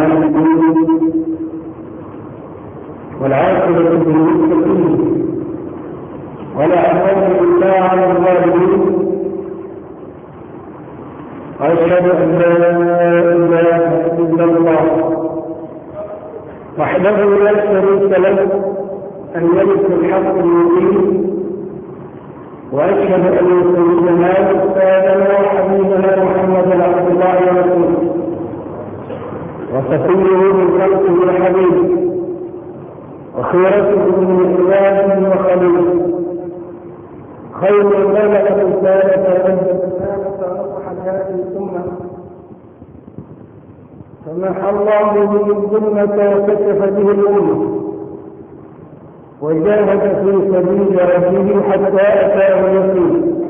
العالمين والعاقبة للمتقين ولا عدوان إلا على الظالمين وأشهد أن لا إله إلا الله وحده لا شريك له الملك الحق المبين وأشهد أن سيدنا وأستاذنا وحبيبنا محمدا عبد الله ورسوله وصفيه من خلقه وحبيبه وخيرته من عباده وخليله خير بلغ رسالة ونصح هذه الأمة فمحى الله به الظلمة وكشف به الأمة وجاهد في سبيل ربه حتى أتاه اليقين.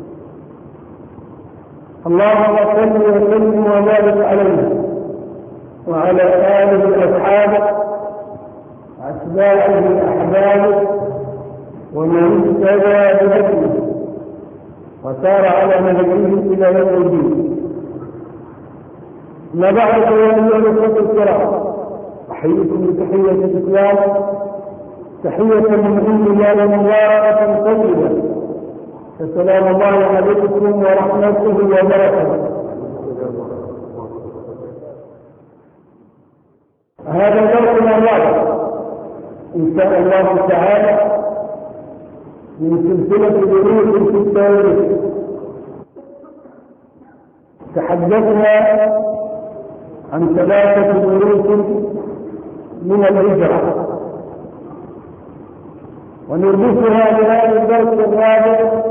اللهم صل وسلم وبارك عليه وعلى آله وأصحابه وأتباعه وأحبابه ومن اهتدى بهديه وسار على نهجه إلى يوم الدين. ما بعد يا أيها الأخوة الكرام، أحييكم بتحية الإسلام، تحية من عند الله مباركة طيبة، فسلام الله عليكم ورحمته وبركاته. هذا درسنا الرابع إن شاء الله تعالى من سلسلة دروس في التاريخ. تحدثنا عن 3 دروس من الهجرة، ونربطها بهذا الدرس الرابع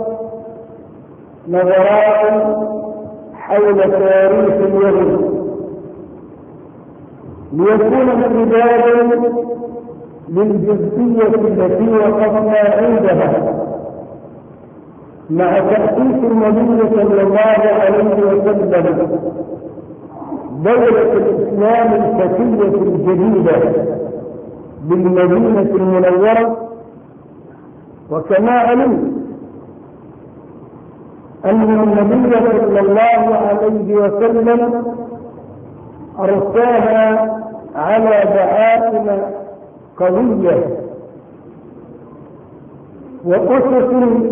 نظرات حول تاريخ اليهود ليكون امتدادا للجزئية التي وقفنا عندها مع تأسيس النبي صلى الله عليه وسلم دولة الإسلام الفتية الجديدة بالمدينة المنورة. وكما علمت أن النبي صلى الله عليه وسلم أرساها على دعائم قوية وأسس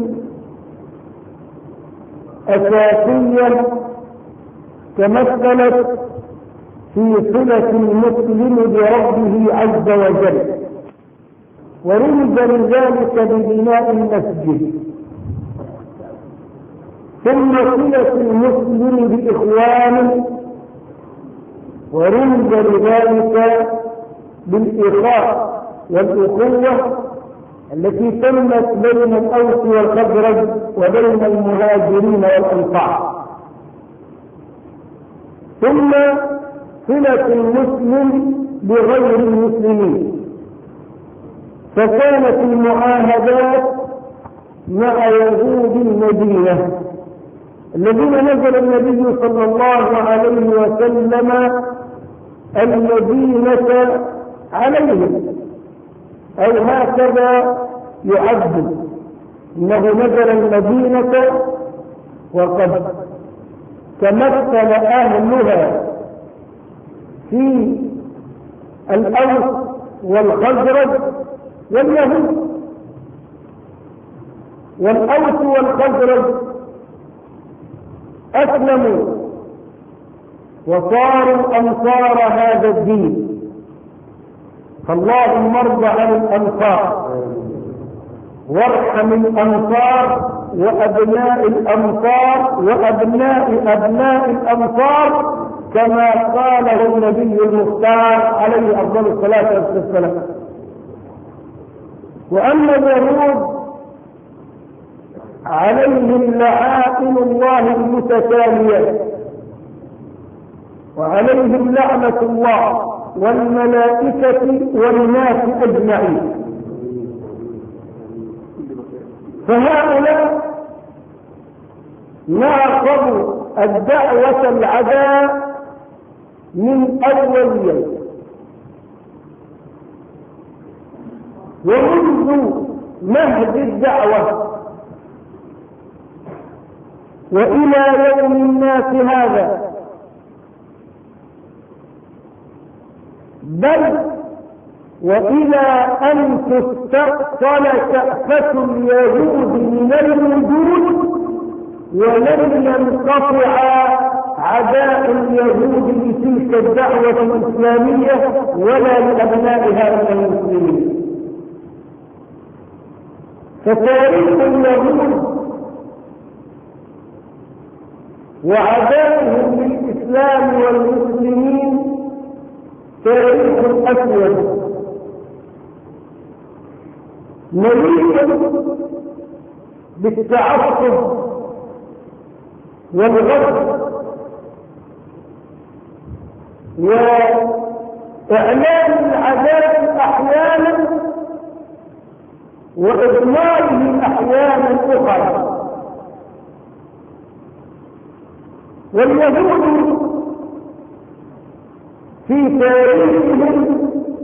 أساسية تمثلت في صلة المسلم بربه عز وجل، ورمز لذلك ببناء المسجد، ثم صلة المسلم بإخوانه، ورمز لذلك بالإخاء والأخوة التي تمت بين الأوس والخزرج وبين المهاجرين والأنصار، ثم صلة المسلم بغير المسلمين. فكانت المعاهدات مع يهود المدينة الذين نزل النبي صلى الله عليه وسلم المدينة عليهم، أو هكذا يعد، إنه نزل المدينة وقد تمثل أهلها في الأوس والخزرج واليهود، والأوس والخزرج أسلموا وصاروا أنصار هذا الدين. فاللهم ارض عن الأنصار وارحم الأنصار وأبناء الأنصار وأبناء أبناء الأنصار، كما قاله النبي المختار عليه أفضل الصلاة والسلام. وأما اليهود عليهم لعائن الله المتتالية، وعليهم لعنة الله والملائكة والناس أجمعين. فهؤلاء ناقضوا الدعوة العداء من أول يوم، ومنذ مهد الدعوة وإلى يوم الناس هذا بل وإلى أن تستأصل شأفة اليهود من الوجود، ولن ينقطع عداء اليهود بتلك الدعوة الإسلامية ولا لأبنائها من المسلمين. فتاريخ اليهود وعدائهم للإسلام والمسلمين تاريخ أسود مليء بالتعصب والغضب وإعلان العذاب أحيانا وإضماره أحيانا أخرى. واليهود في تاريخهم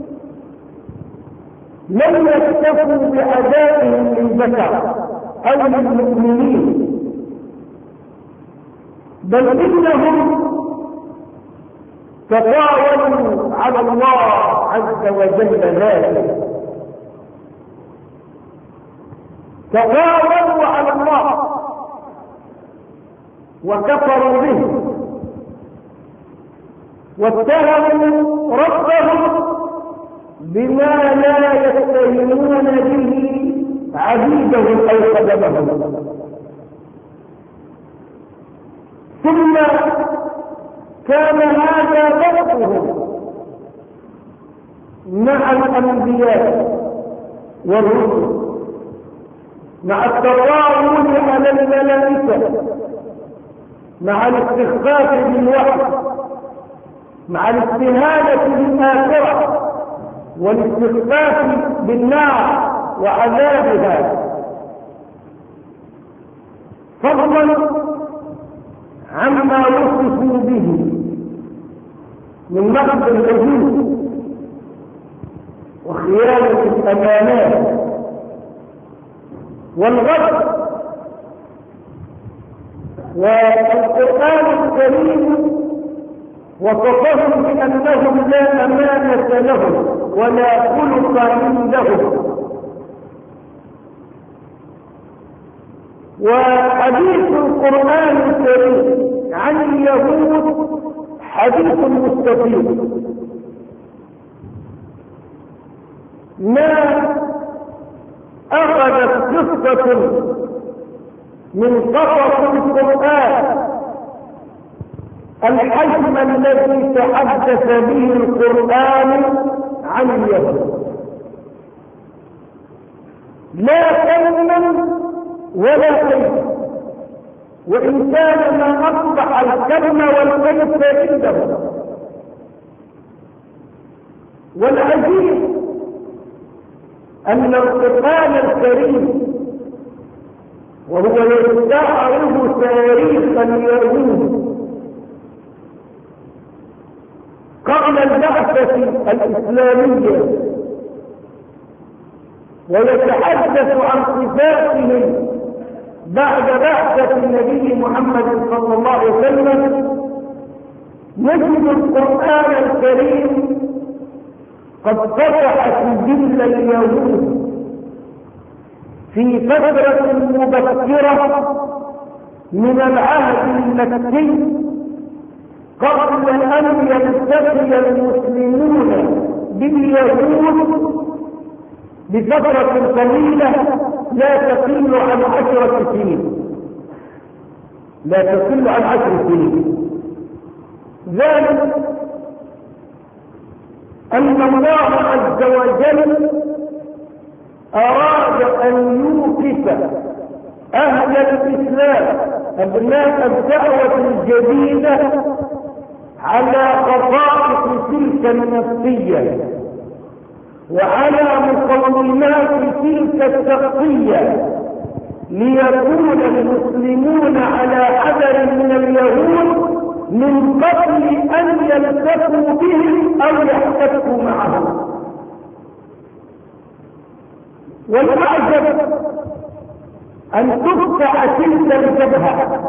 لم يكتفوا بأدائهم للبشر أو للمؤمنين، بل إنهم تطاولوا على الله عز وجل ذاته، تطاولوا على الله وكفروا به واتهموا ربهم بما لا يتهمون به عبيده أو خدمهم. ثم كان هذا ضبطهم مع الأنبياء والرسل، مع التطاول على الملائكة، مع الاستخفاف بالوحي، مع الاستهانة بالآخرة والاستخفاف بالنار وعذابها، فضلا عما وصفوا به من نقض العهود وخيانة الأمانات والغدر. والقرآن الكريم وصفهم بأنهم لا أمانة لهم ولا خلق عندهم. وحديث القرآن الكريم عن اليهود حديث مستفيض، ما أخذت قصة من قصص القرآن الحجم الذي تحدث به القرآن عن اليهود، لا كلما ولا كيف، وإن كان ما أصبح الكلمة والكيف عنده. والعجيب أن القرآن الكريم وهو يستعرض تاريخ اليهود قبل البعثة الإسلامية ويتحدث عن صفاتهم بعد بعثة النبي محمد صلى الله عليه وسلم، نجد القرآن الكريم قد فتح سجل اليهود في فترة مبكرة من العهد المكي قبل أن يلتقي المسلمون باليهود بفترة قليلة لا تقل عن 10 سنين، لا تقل عن 10 سنين. ذلك أن الله عز وجل أراد أن يوقف أهل الإسلام أبناء الدعوة الجديدة على خصائص تلك النفسية وعلى مقومات تلك الشخصية، ليكون المسلمون على حذر من اليهود من قبل أن يلتقوا بهم أو يحتكوا معهم. والأعجب أن تفتح تلك الجبهة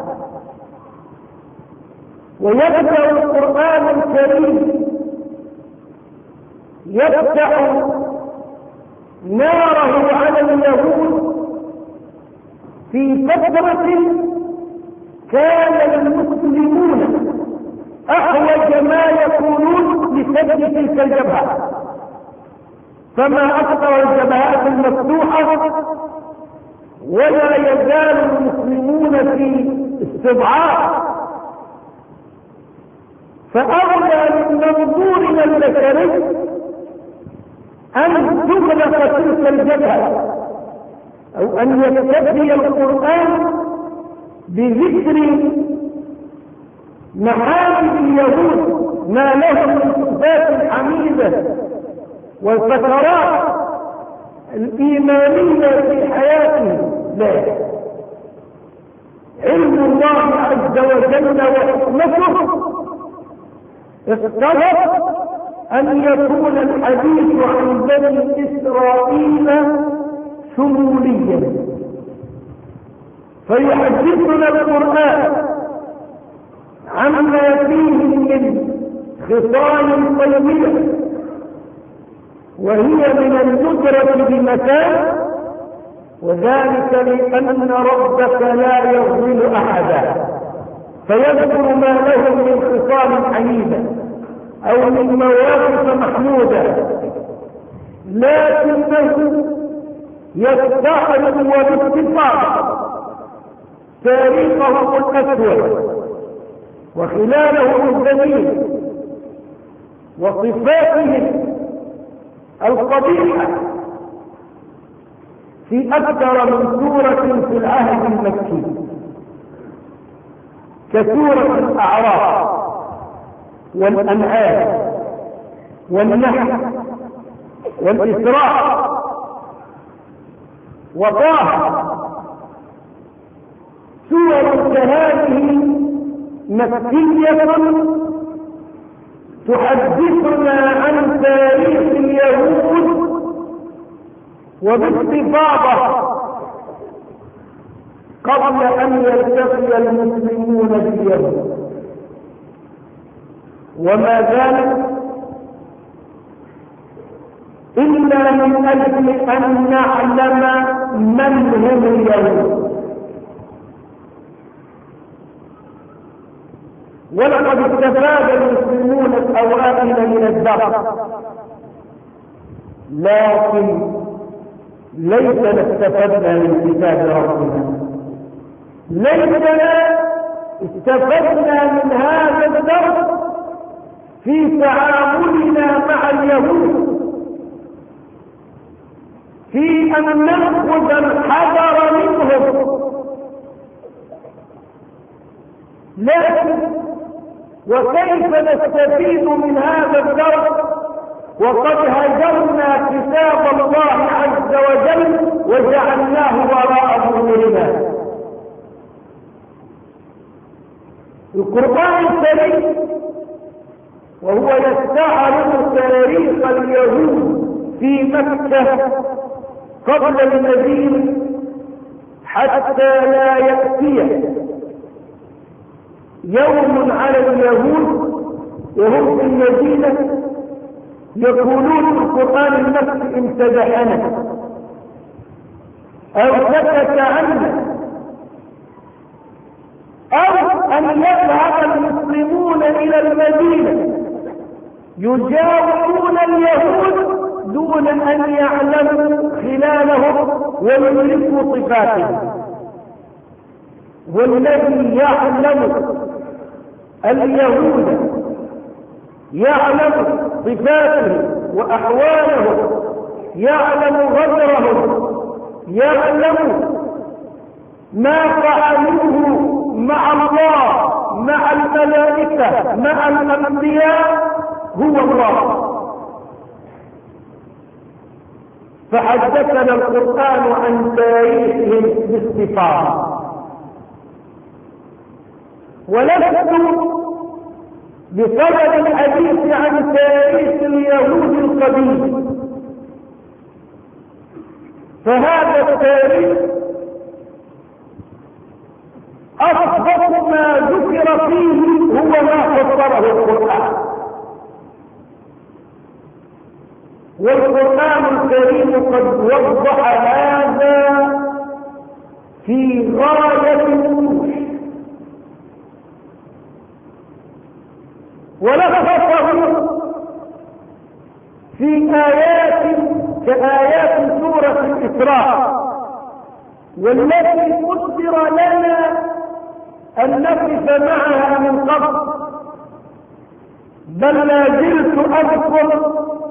ويبدأ القرآن الكريم يفتح ناره على اليهود في فترة كان المسلمون أحوج ما يكونون لسد تلك الجبهة، فما أكثر الجبهات المفتوحة، ولا يزال المسلمون في استضعاف. فأولى لمنظورنا البشري أن تغلق تلك الجبهة، أو أن يستبدي القرآن بذكر محامد اليهود ما لهم من صفات حميدة والفترات الإيمانية في حياتهم. لا، علم الله عز وجل وحكمته اقتضت أن يكون الحديث عن بني إسرائيل شموليا، فيحدثنا القرآن عما فيه من خصال طيبة، وهي من الندرة بمكان، وذلك لأن ربك لا يظلم أحدا، فيذكر ما له من خصال حميدة أو من مواقف محمودة، لكنه يستعرض وباتفاق تاريخه الأسود وخلاله الجميل وصفاتهم القبيحة في أكثر من سورة في العهد المكي، كسورة الأعراف والأنعام والنحل والإسراء وطه. سور كهذه مكية تحدثنا عن تاريخ اليهود وباستفاضة قبل أن يلتقي المسلمون باليهود، وما ذلك إلا من أجل أن نعلم من هم اليهود. ولقد استفاد المسلمون الأوائل من الدرس، لكن ليس استفدنا من كتاب ربنا، ليسنا استفدنا من هذا الدرس في تعاملنا مع اليهود، في أن نأخذ الحذر منهم، لكن وكيف نستفيد من هذا الدرس وقد هجرنا كتاب الله عز وجل وجعلناه وراء ظهورنا؟ القرآن الكريم وهو يستعرض تاريخ اليهود في مكة قبل المدينة حتى لا يأتي يوم على اليهود وهم في المدينة يقولون القرآن المكي امتدحنا أو سكت عنا، أو أن يذهب المسلمون إلى المدينة يجاورون اليهود دون أن يعلموا خلالهم ويدركوا صفاتهم. والذي يعلم اليهود يعلم صفاتهم وأحوالهم، يعلم غدرهم، يعلم ما فعلوه مع الله، مع الملائكة، مع الأنبياء، هو الله. فحدثنا القرآن عن تاريخهم باستفاضة، ولست بصدد الحديث عن تاريخ اليهود القديم، فهذا التاريخ أصدق ما ذكر فيه هو ما فسره القرآن، والقرآن الكريم قد وضح هذا في غاية الوضوح، ولخصه في آيات كآيات سورة الإسراء، والتي قدر لنا أن نقف معها من قبل، بل لا زلت أذكر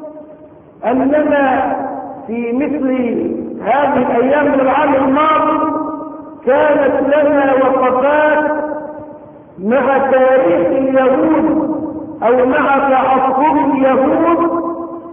أننا في مثل هذه الأيام من العام الماضي كانت لنا وقفات مع تاريخ اليهود أو مع تعصب اليهود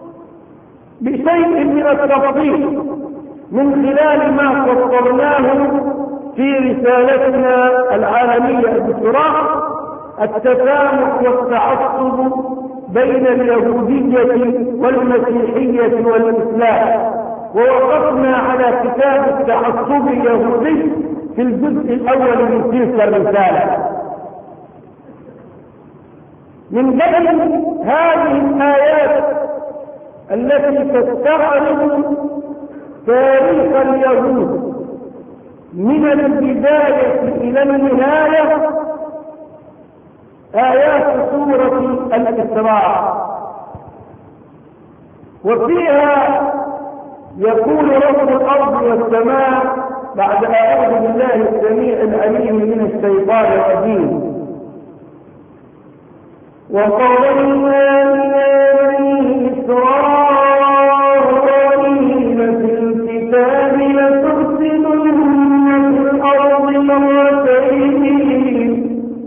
بشيء من التفصيل من خلال ما فسرناه في رسالتنا العالمية الدكتوراه التسامح والتعصب بين اليهودية والمسيحية والإسلام، ووقفنا على كتاب التعصب اليهودي في الجزء الأول من تلك الرسالة. من بين هذه الآيات التي تستعرض تاريخ اليهود من البداية إلى النهاية آيات سورة الإسراء، وفيها يقول رب الأرض والسماء بعد أعوذ بالله السميع العليم من الشيطان الرجيم: وقضينا إلى إسرائيل في الكتاب لتفسدن في الأرض مرتين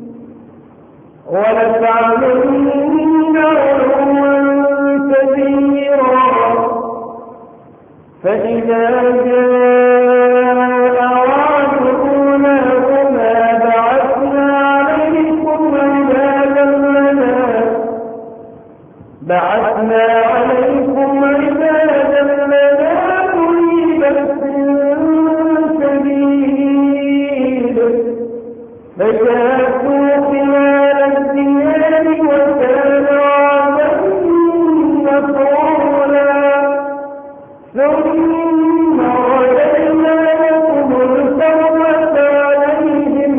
ولتعلن علوا كبيرا، فإذا جاء وعد أولاهما بعثنا عليكم عبادا لنا أولي بأس شديد فجاسوا خلال الديار وكان وعدا مفعولا، ثم رددنا لكم الكرة عليهم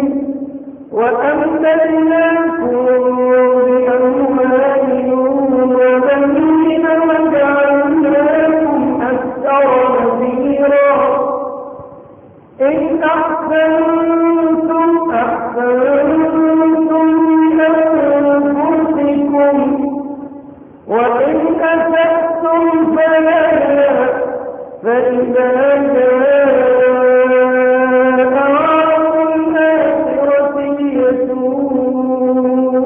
وأمددناكم بأموال وبنين وجعلناكم أكثر نفيرا. إن أحسنتم لأنفسكم وإن أسأتم فلها، فإذا جاء وعد الآخرة ليسوءوا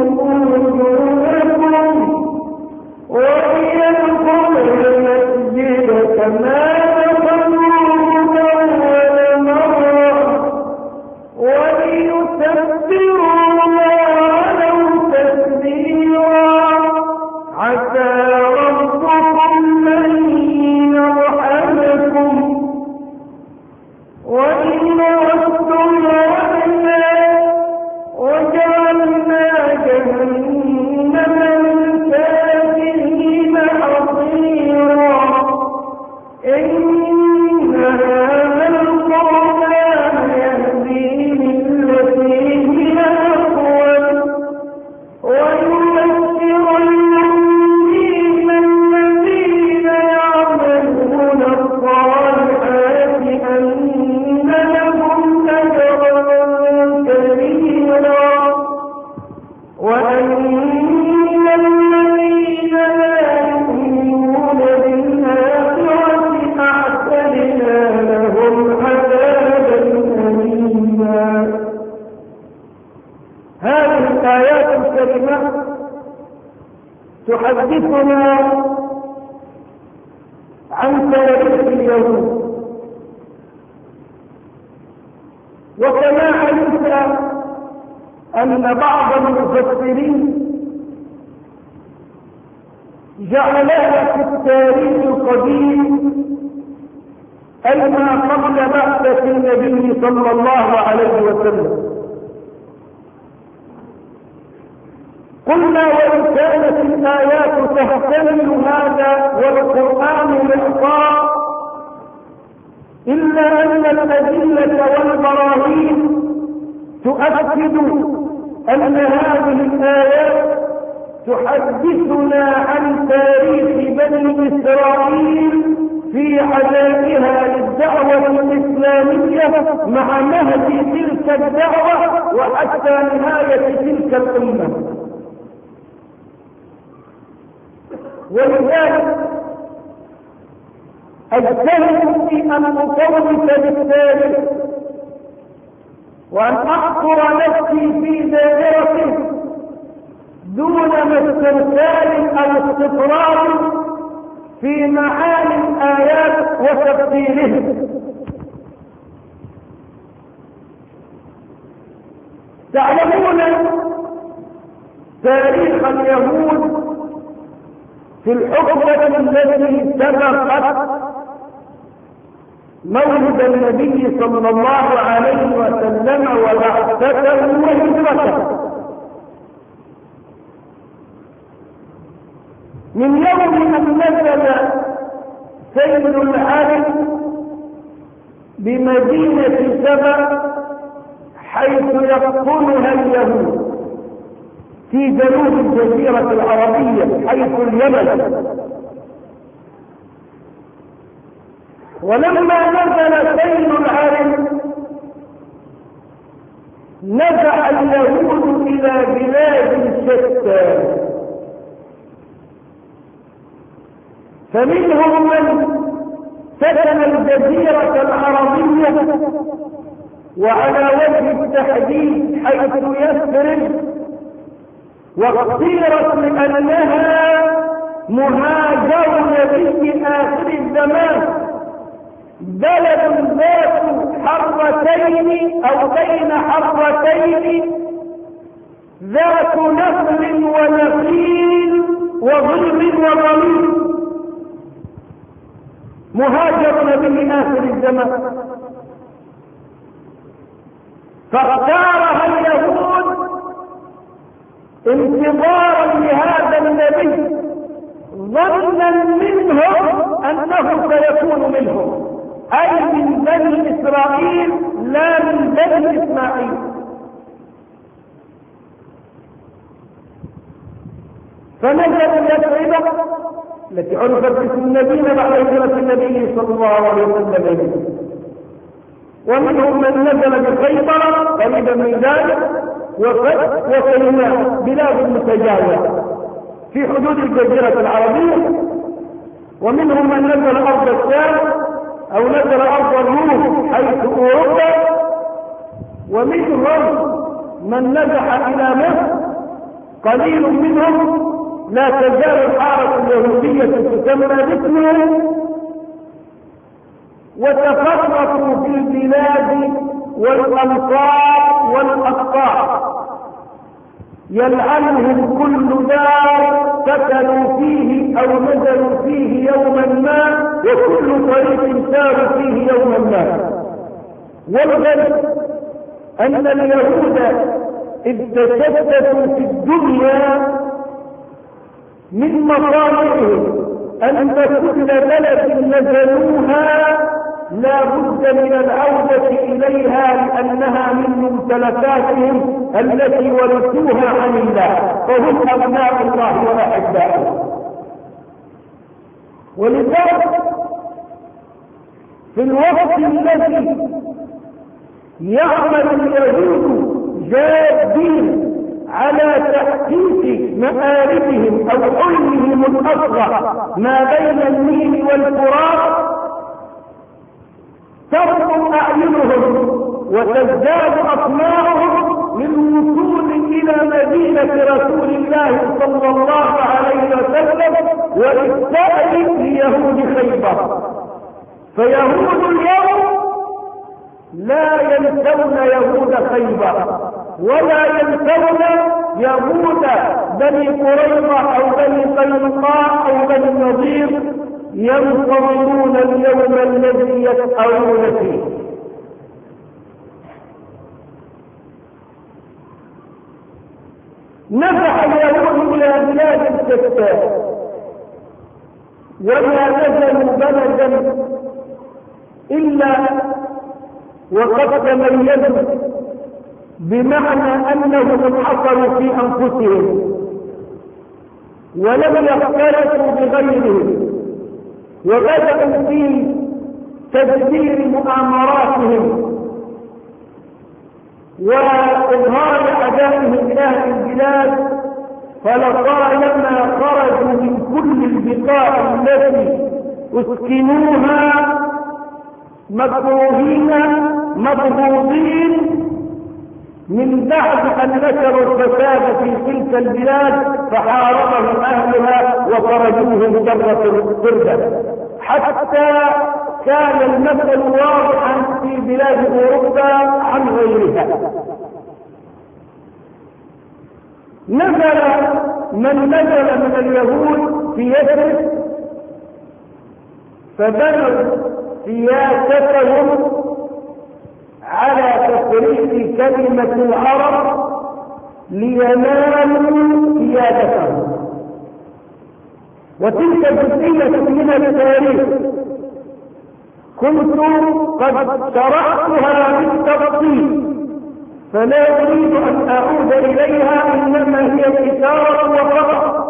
وجوهكم وليدخلوا المسجد كما دخلوه أول مرة وليتبروا ما علوا تتبيرا، عسى ربكم أن يرحمكم وإن عدتم عدنا وجعلنا جهنم للكافرين حصيرا. إن هذا القرآن يهدي للتي هي أقوم ويبشر المؤمنين الذين يعملون الصالحات أن لهم أجرا كبيرا، وأن الذين لا يؤمنون بالآخرة أعتدنا لهم عذابا أليما. هذه الآيات الكريمة تحدثنا عن تاريخ اليهود، وكما علمت أن بعض المفسرين جعلها في التاريخ القديم أي ما قبل بعثة النبي صلى الله عليه وسلم. قلنا وإن كانت الآيات تحتمل هذا والقرآن محصى، إلا أن الأدلة والبراهين تؤكد أن هذه الآيات تحدثنا عن تاريخ بني إسرائيل في عدائها للدعوة الإسلامية مع مهد تلك الدعوة وحتى نهاية تلك الأمة. ولذلك أجتهد في أن أطوف بالتاريخ وأن أحصر نفسي في دائرته دون استرسال أو استطراد في معاني الآيات وتفسيرها. تعلمون تاريخ اليهود في الحقبة التي سبقت مولد النبي صلى الله عليه وسلم وبعثته وهجرته، من يوم أن نزل سيد العرب بمدينة سبأ حيث يسكنها اليهود في جنوب الجزيرة العربية حيث اليمن. ولما نزل سيد العرب نزع اليهود إلى بلاد شتى، فمنهم من سكن الجزيرة العربية وعلى وجه التحديد حيث يثرب، واختيرت لأنها مهاجر نبي آخر الزمان، بلد ذات حرتين أو بين حرتين، ذات نخل ونخيل وظل وظليل، مهاجر نبي آخر الزمان. فاختارها اليهود انتظارا لهذا النبي ظنا منهم أنه سيكون منهم، أي من بني إسرائيل لا من بني إسماعيل. فنزل يثرب التي عرفت باسم المدينة بعد هجرة النبي صلى الله عليه وسلم، ومنهم من نزل بخيبر قريبا من ذلك وسيناء بلاد متجاورة في حدود الجزيرة العربية، ومنهم من نزل أرض الشام أو نزل أرض الروم حيث أوروبا، ومنهم من نزح إلى مصر، قليل منهم لا تزال الحارة اليهودية تسمى باسمه، وتفرقوا في البلاد والأمصار والأقطار، يلعنهم كل دار سكنوا فيه أو نزلوا فيه يوما ما، وكل طريق ساروا فيه يوما ما. والغرب أن اليهود إذ تشتتوا في الدنيا من مصالحهم أن كل بلد نزلوها لا بد من العودة إليها لأنها من ممتلكاتهم التي ورثوها عن الله، فهم أبناء الله وأحباؤه. ولذلك في الوقت الذي يعمل اليهود جادين على تحقيق مآربهم أو حلمهم الأصغر ما بين النيل والفرات، ترقم أعينهم وتزداد أطماعهم للوصول إلى مدينة رسول الله صلى الله عليه وسلم وإفتاء ليهود خيبر. فيهود اليوم لا ينسون يهود خيبر ولا ينسون يهود بني قريظة أو بني قينقاع أو بني النضير، ينتظرون اليوم الذي يسألون فيه. نزح اليهود إلى بلاد شتى وما نزلوا بلدا إلا وقد تميزوا بمعنى أنهم انحصروا في أنفسهم ولم يختلطوا بغيرهم، وبدأوا في تدبير مؤامراتهم وإظهار عدائهم لأهل البلاد، فلطالما خرجوا من كل البقاع التي اسكنوها مكروهين مضغوطين من بعد أن نشروا الفساد في تلك البلاد، فحاربهم أهلها وخرجوهم جرة القردة، حتى كان المثل واضحا في بلاد أوروبا عن غيرها. نزل من نزل من اليهود في يثرب فبنوا سياستهم على تفريق كلمة العرب لينالوا سيادتهم، وتلك جزئية من التاريخ كنت قد شرحتها بالتفصيل فلا أريد أن أعود إليها، إنما هي إشارة وفقط.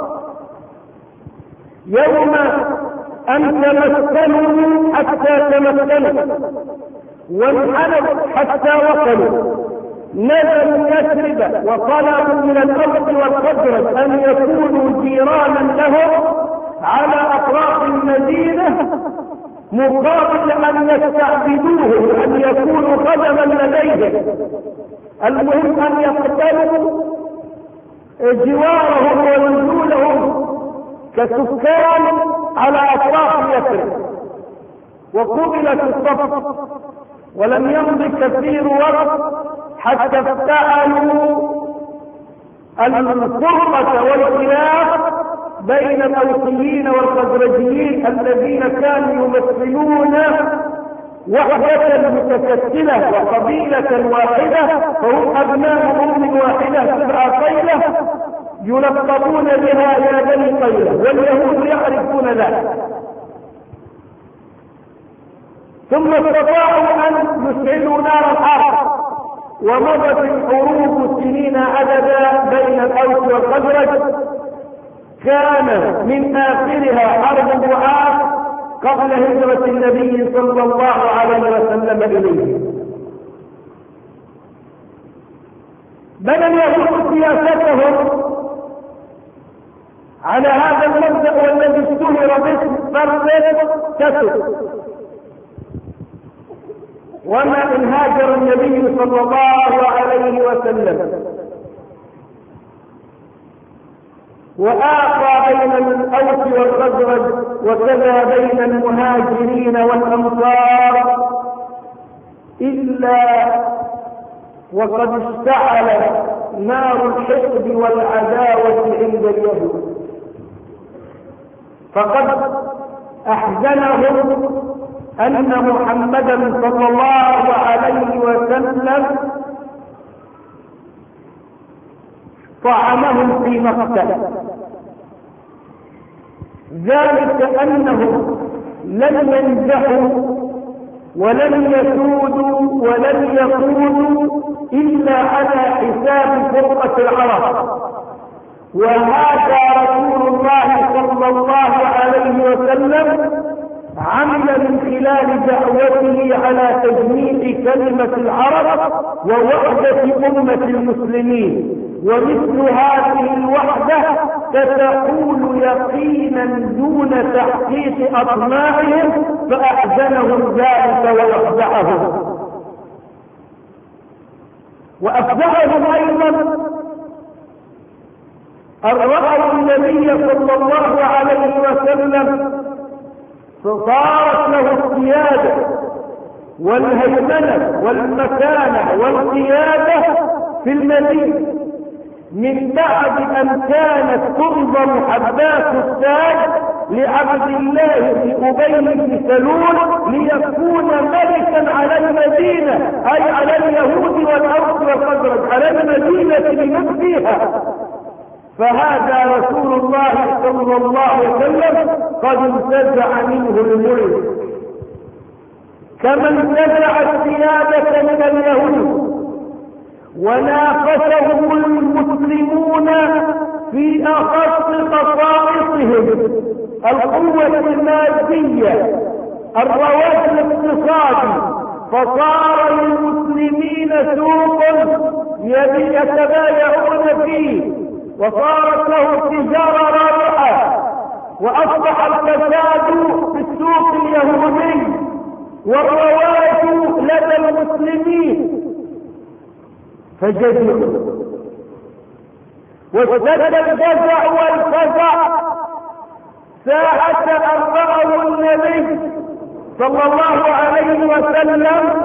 يوم أن تمثلوا حتى تمثلوا وانحنوا حتى وصلوا، نزلوا يثرب وطلبوا من الأوس والخزرج أن يكونوا جيرانا لهم على أطراف المدينة مقابل أن يستعبدوه وأن يكونوا خدما لديهم. المهم أن يقتلوا جوارهم ونزولهم كسكان على أطراف يثرب، وقبلت الصف، ولم يمض كثير وقت حتى افتعلوا الفرقة والخلاف بين الأوسيين والخزرجيين الذين كانوا يمثلون وحدة متكتلة وقبيلة واحدة، فهم أبناء أم واحدة تبع قيلة يلقبون بها يا بني قيلة، واليهود يعرفون ذلك. ثم استطاعوا أن يشعلوا نار الحرب، ومضت الحروب سنين عددا بين الأوس والخزرج، كان من آخرها حرب معاذ قبل هجرة النبي صلى الله عليه وسلم إليه. بنى اليهود سياستهم على هذا المبدأ والذي اشتهر باسم فرق تسد. وما إن هاجر النبي صلى الله عليه وسلم وآخى بين الأوس والخزرج وكذا بين المهاجرين والأنصار، إلا وقد اشتعل نار الحقد والعداوة عند اليهود، فقد أحزنهم أن محمدا صلى الله عليه وسلم طعنهم في مكة، ذلك أنهم لن ينجحوا ولن يسودوا ولن يقودوا إلا على حساب فرقة العرب. وهذا رسول الله صلى الله عليه وسلم عمل من خلال دعوته على تجميع كلمة العرب ووحدة أمة المسلمين، ومثل هذه الوحدة ستكون يقينا دون تحقيق أطماعهم، فأحزنهم ذلك وأفزعهم. وأفزعهم أيضا أن رأوا النبي صلى الله عليه وسلم فصارت له السيادة والهيمنة والمكانة والقيادة في المدينة، من بعد أن كانت تنظم حبات التاج لعبد الله بن أبي بن سلول ليكون ملكا على المدينة، أي على اليهود والأوس والخزرج، على المدينة بمن فيها. فهذا رسول الله صلى الله عليه وسلم قد انتزع منه الملك كما انتزع السيادة من اليهود، وناقشهم المسلمون في أخص خصائصهم: القوة المادية، الرواج الاقتصادي، فصار للمسلمين سوق يتبايعون فيه، وصارت له تجارة رابحة، وأصبح الفساد في السوق اليهودي والرواج لدى المسلمين، فجزعوا واشتد الجزع والفزع ساعة أن رأوا النبي صلى الله عليه وسلم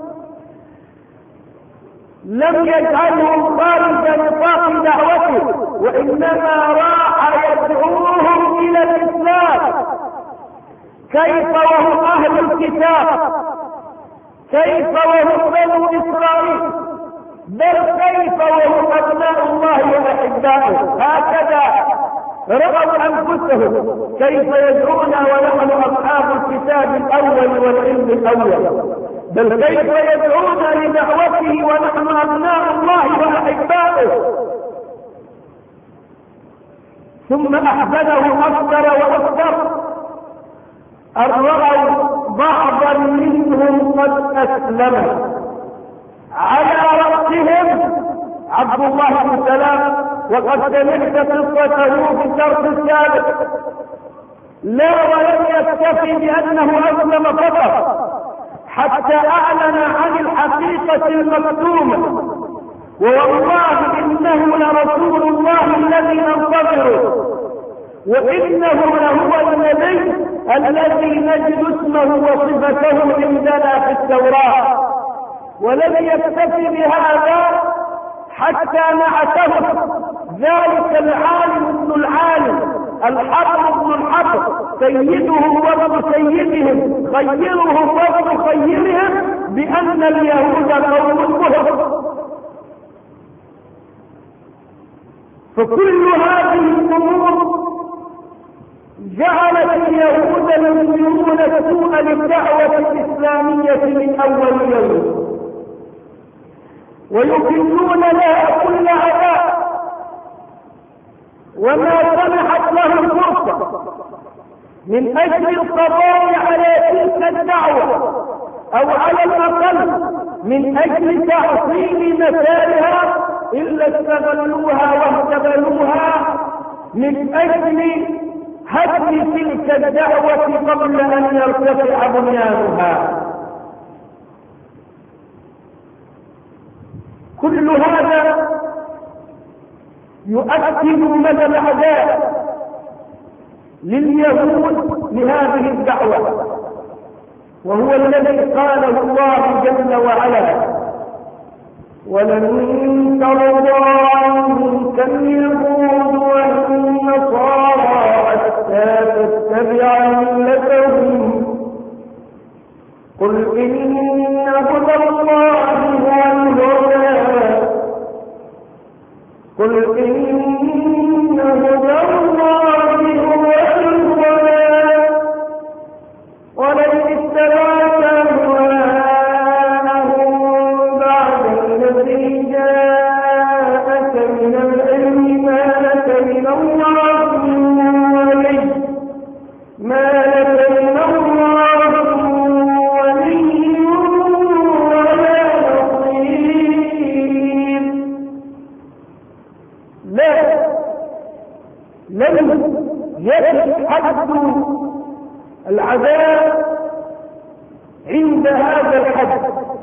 لم يجعلهم خارج نطاق دعوته، وإنما راح يدعوهم إلى الإسلام. كيف وهم أهل الكتاب؟ كيف وهم بنو إسرائيل؟ بل كيف وهم أبناء الله وأحباؤه؟ هكذا رأوا أنفسهم، كيف يدعونا ونحن أصحاب الكتاب الأول والعلم الأول؟ بل كيف يدعونا لدعوته ونحن أبناء الله وأحباؤه؟ ثم أحزنه أكثر وأكثر أن رأوا بعضا منهم قد أسلم، على رأسهم عبد الله بن سلام، وقد سمعت قصته في الدرس السابق. لا، ولم يكتفي بأنه أسلم فقط، حتى أعلن عن الحقيقة المكتومة: والله إنه لرسول الله الذي ننتظره، وإنه لهو النبي الذي نجد اسمه وصفته عندنا في التوراة. ولم يكتفي بهذا حتى نعته ذلك العالم ابن العالم، الحبر ابن الحبر، سيدهم وابن سيدهم، خيرهم وابن خيرهم، بأن اليهود قوم الكفر. فكل هذه الأمور جعلت اليهود ينكرون سوء الدعوة الإسلامية من أول يوم، ويكنون لها كل عداء، وما سمحت لهم فرصة من أجل القضاء على تلك الدعوة، أو على الأقل من أجل تحصيل مثالها، إلا استغلوها واهتبلوها من أجل هدم تلك الدعوة قبل أن يرتفع بنيانها. كل هذا يؤكد مدى العداء لليهود لهذه الدعوة، وهو الذي قاله الله جل وعلا: ولن ترضى عنك اليهود والنصارى حتى تتبع ملتهم، قل إن هدى الله هو الهدى، قل إن هدى الله هو الهدى، ولن اتبعت أهواءهم بعد الذي جاءك من العلم ما لك من الله من ولي، ما لك من الله من ولي ولا نصير. لا، لم يكن حد العذاب عند هذا الحد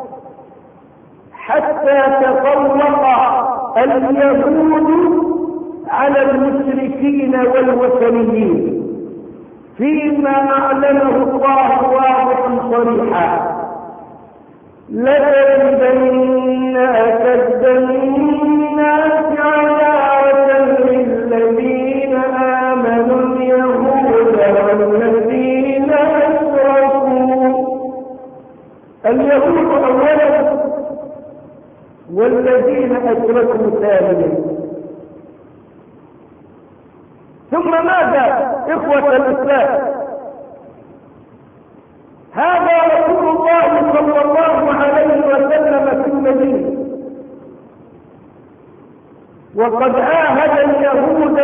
حتى تطلق اليهود على المشركين والوثنيين، فيما أعلنه الله واضحا صريحا: لتجدن أشد الناس عداوة للذين آمنوا اليهود والذين أشركوا. اليهود أولا والذين أشركوا ثانيا. ثم ماذا إخوة الإسلام؟ هذا رسول الله صلى الله عليه وسلم في المدينة، وقد عاهد اليهود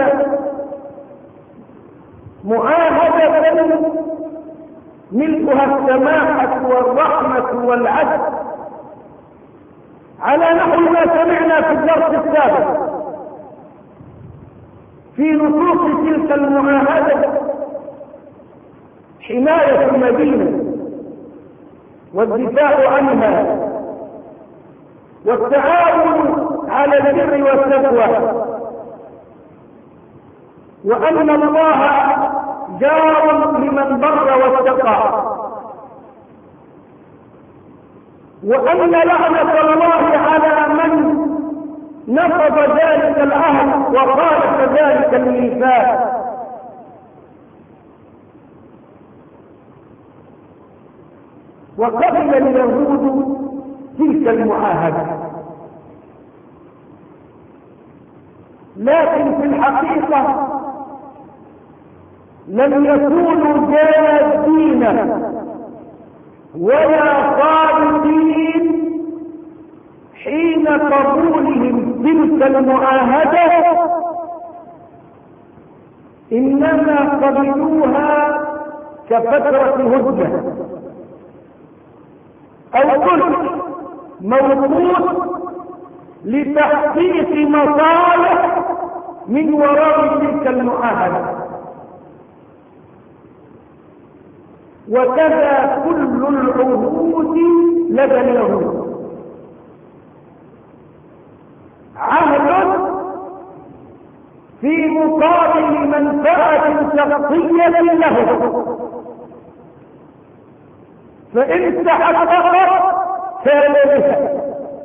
معاهدة ملكها السماحة والرحمة والعدل، على نحو ما سمعنا في الدرس السابق في نصوص تلك المعاهدة: حماية المدينة والدفاع عنها والتعاون على البر والتقوى، وأن الله جار لمن بر واتقى، وأن لعنة الله على من نقض ذلك العهد وخالف ذلك الميثاق. وقبل اليهود تلك المعاهدة، لكن في الحقيقة لم يكونوا جادين ولا صادقين حين قبولهم تلك المعاهدة، إنما قبلوها كفترة هدنة أو كل موقوت لتحقيق مصالح من وراء تلك المعاهدة. وكذا كل العهود لدى اليهود، عهد في مقابل منفعة شخصية له، فإن تحقق كان بها،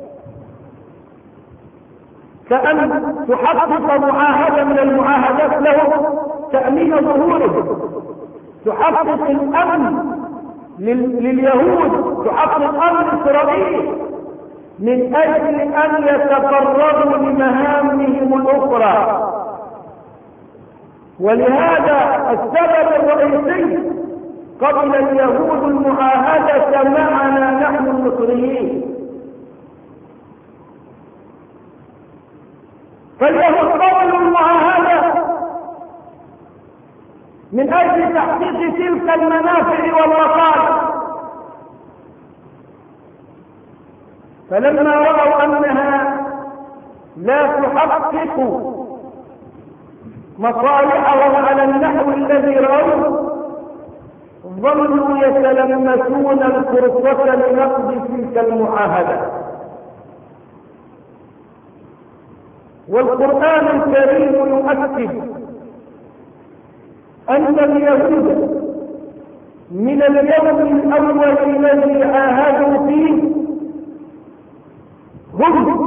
كأن تحقق معاهدة من المعاهدات له تأمين ظهوره، تحقق الأمن لليهود، تحقق أمن إسرائيل من أجل أن يتفرغوا لمهامهم الأخرى. ولهذا السبب الرئيسي قبل اليهود المعاهدة معنا نحن المصريين. فاليهود قبلوا المعاهدة من أجل تحقيق تلك المنافع والمصالح، فلما رأوا أنها لا تحقق مصالحهم على النحو الذي رأوه، ظلوا يتلمسون الفرصة لنقض تلك المعاهدة. والقرآن الكريم يؤكد أن اليهود من اليوم الأول الذي عاهدوا فيه هم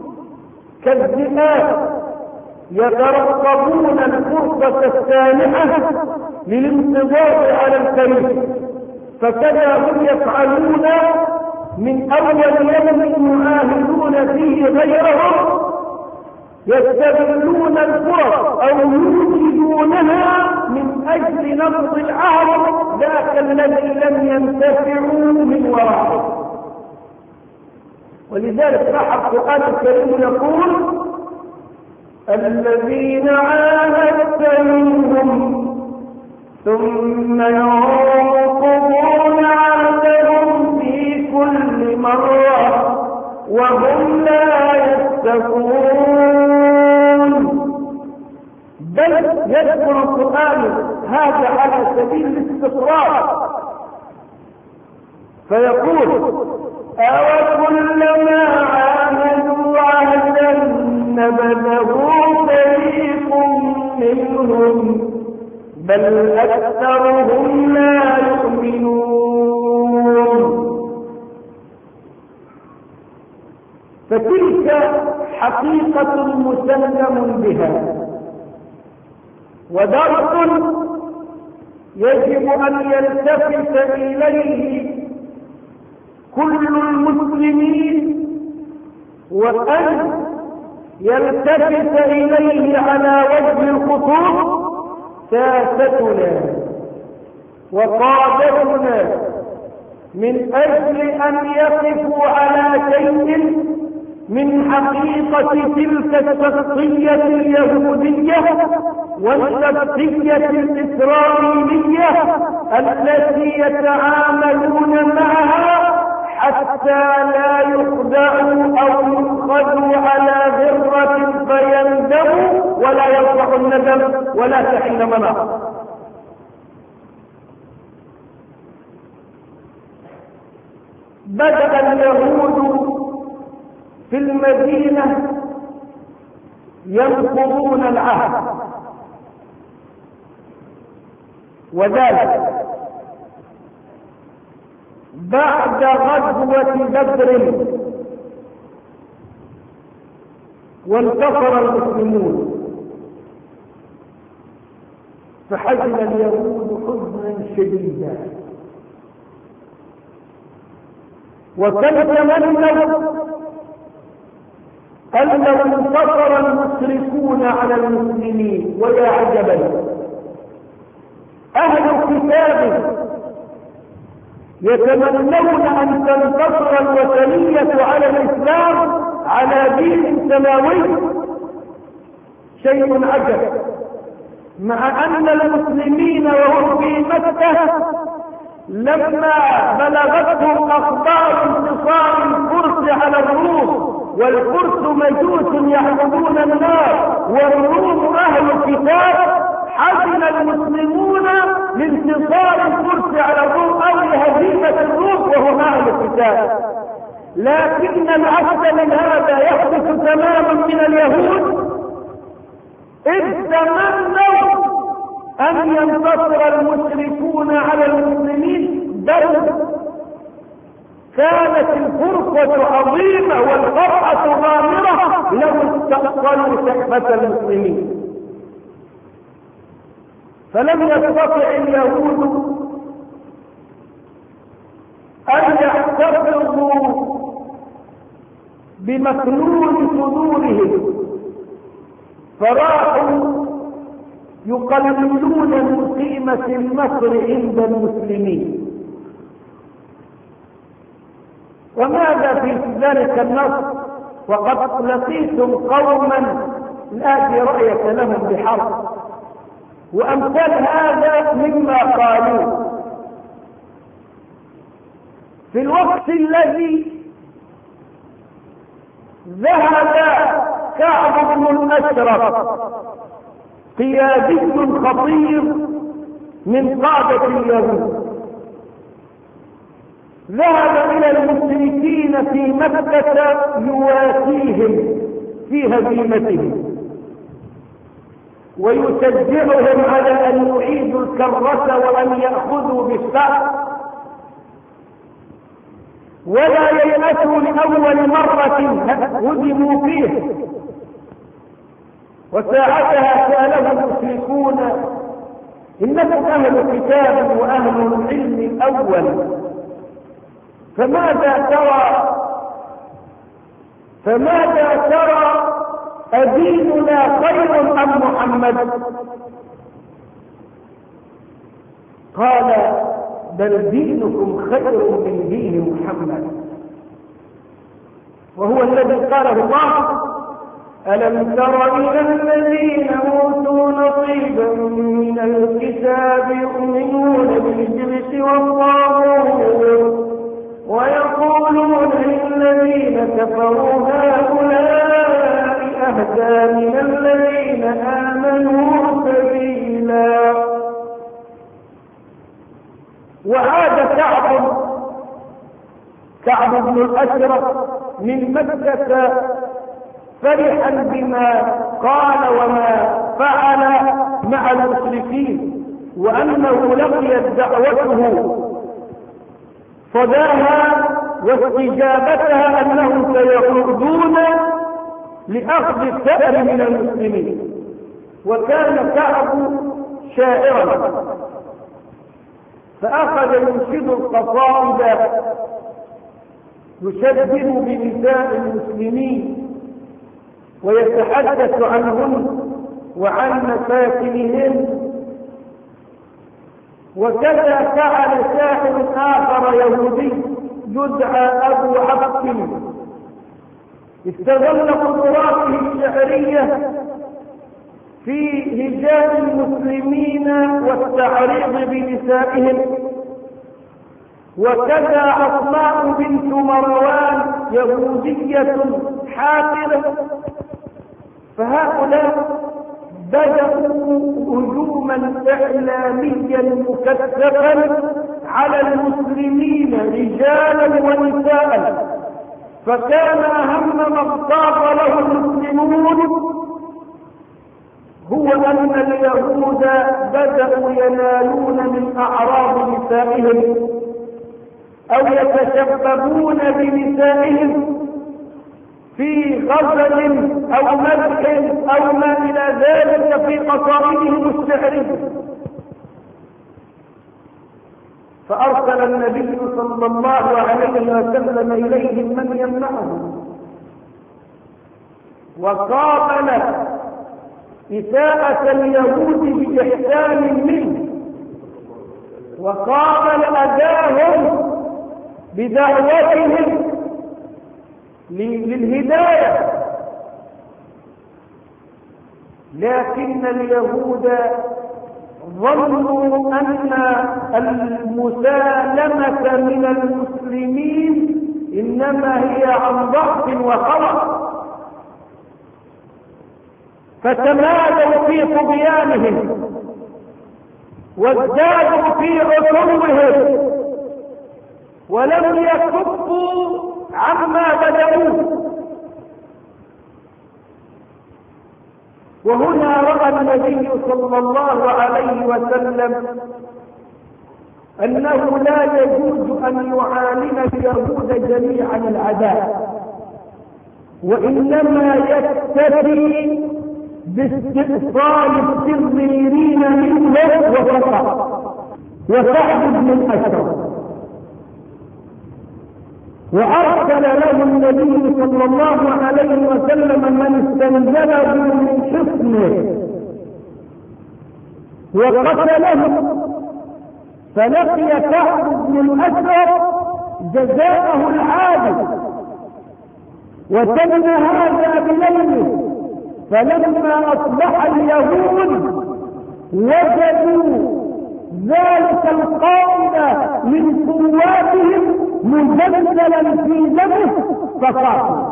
كالذئاب يترقبون الفرصة السانحة للانتظار على الكريم، فكذا هم يفعلون من أول يوم يعاهدون فيه غيرهم، يستغلون الفرص أو يوجدونها من أجل نقض العهد ذاك الذي لم ينتفعوا من وراءه. ولذلك راح القرآن الكريم يقول: الذين عاهدت منهم ثم ينقضون عهدهم في كل مرة وهم لا يتقون. بل يذكر القرآن هذا على سبيل الاستطراد، فيقول: أوكلما عاهدوا عهدا نبذه فريق منهم بل أكثرهم لا يؤمنون. فتلك حقيقة مسلم بها، ودرس يجب أن يلتفت إليه كل المسلمين، وأن يلتفت إليه على وجه الخصوص ساستنا وقادتنا من أجل أن يقفوا على شيء من حقيقة تلك الشخصية اليهودية والشخصية الإسرائيلية التي يتعاملون معها حتى لا يخدعوا أو يؤخذوا على ذرة فيندموا ولا يرفع الندم ولا تحين مناص. بدأ اليهود في المدينة ينقضون العهد، وذلك بعد غزوة بدر وانتصر المسلمون، فحزن اليهود حزنا شديدا وتمنوا أن لو انتصر المشركون على المسلمين. ويا عجبا، أهل الكتاب يتمنون أن تنتصر الوثنية على الإسلام على دين سماوي، شيء عجب، مع أن المسلمين وهم في مكة لما بلغتهم أخبار انتصار الفرس على الروم، والفرس مجوس يعبدون النار والروم أهل الكتاب، حزن المسلمون لانتصار الفرس على الروم أو لهزيمة الروم وهم أهل الكتاب. لكن العكس من هذا يحدث تماما من اليهود، إذ تمنوا أن ينتصر المشركون على المسلمين، بل كانت الفرصة عظيمة والفرحة غامرة لو استأصلوا شحفة المسلمين. فلم يستطع اليهود أن يحتفظوا بمكنون صدورهم، فراحوا يقللون من قيمة النصر عند المسلمين. وماذا في ذلك النصر وقد لقيتم قوما لا رأية لهم بحرب، وأمثال هذا مما قالوا في الوقت الذي ذهب كعب بن الأشرف قيادي خطير من قادة اليهود، ذهب إلى المشركين في مكة يواسيهم في هزيمتهم ويشجعهم على أن يعيدوا الكرة وأن يأخذوا بالسعر ولا ييأسوا لأول مرة هزموا فيه. وساعتها سأله المشركون: إنكم أهل كتاب وأهل العلم الأول، فماذا ترى أديننا خير أم محمد؟ قال: بل دينكم خير من دين محمد. وهو الذي قاله الله: ألم تر إلى الذين أوتوا نصيبا من الكتاب يؤمنون بالجبت والطاغوت ويقولون للذين كفروا هؤلاء أهدى من الذين آمنوا سبيلا. وعاد كعب بن الأشرف من مكة فرحا بما قال وما فعل مع المشركين، وأنه لقيت دعوته صداها واستجابتها أنهم سيعودون لأخذ الثأر من المسلمين. وكان كعب شاعرا فأخذ ينشد القصائد يشبه بنساء المسلمين ويتحدث عنهن وعن مساكنهن وكذا فعل شاعر آخر يهودي يدعى أبو عبد استغل قدراته الشعرية في هجاء المسلمين والتعريض بنسائهم. وكذا أسماء بنت مروان يهودية حاكرة. فهؤلاء بدأوا هجوما إعلاميا مكثفا على المسلمين رجالا ونساء. فكان أهم ما اغتاظ له المسلمون هو أن اليهود بدأوا ينالون من أعراض نسائهم أو يتشببون بنسائهم في غزل أو مدح أو ما إلى ذلك في قصائدهم الشعرية. فأرسل النبي صلى الله عليه وسلم إليهم من يمنعهم، وقابل إساءة اليهود بإحسان منه، وقابل أذاهم بدعوتهم للهداية. لكن اليهود ظنوا أن المسالمة من المسلمين إنما هي عن ضعف وخلق، فتمادوا في طغيانهم وازدادوا في عتوهم ولم يكفوا عما بدأوه. وهنا رأى النبي صلى الله عليه وسلم أنه لا يجوز أن يعالم اليهود جميعا العداء، وإنما يكتفي باستئصال الشريرين منه وفقط. وسعد بن الأشرف وأرسل له النبي صلى الله عليه وسلم من استنزله من حصنه وقتله، فلقي سعد بن الأشرف جزاءه العادل، وتم هذا بليله. فلما أصبح اليهود وجدوا ذلك القائد من قواتهم مجللا في دمه فقاتلوا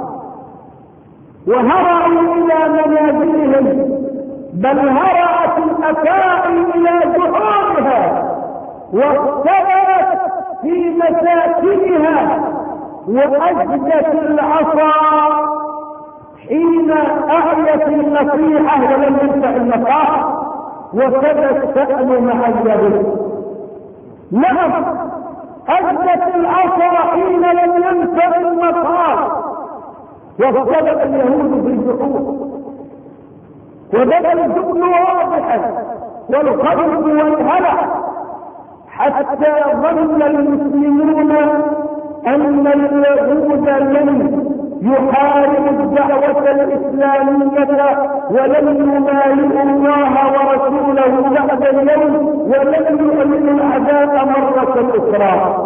وهرعوا إلى منازلهم، بل هرعت الأفاعي إلى جحورها واختبأت في مساكنها، وأجدت العصا حين أعيت النصيحة ولم ينفع النصاح، وكذا السأل مع اليهود. نعم، أجدت العصا حين لم ينفع النصاح، واختبأ اليهود في الجحور، وبدا الجبن واضحا والخوف والهلع، حتى ظن المسلمون أن اليهود لم يحاربوا الدعوة الإسلامية ولم يمالئوا الله ورسوله بعد اليوم، ولم يؤمنوا الأعداء مرة أخرى.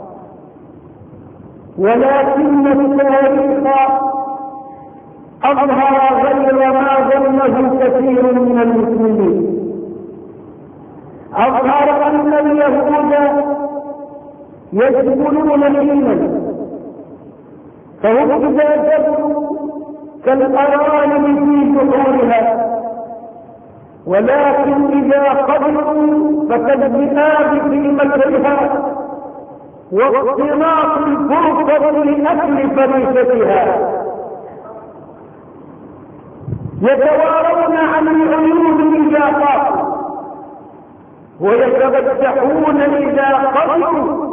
ولكن التاريخ أظهر غير ما ظنه كثير من المسلمين. أظهر أن اليهود يجبلون حينا، فهم إذا جبلوا كالأرانب في جحورها، ولكن إذا قدروا فكالذئاب في مكرها واقتناص الفرصة لأكل فريستها. يتوارون عن العيون إذا قاتلوا ويتبجحون إذا قتلوا.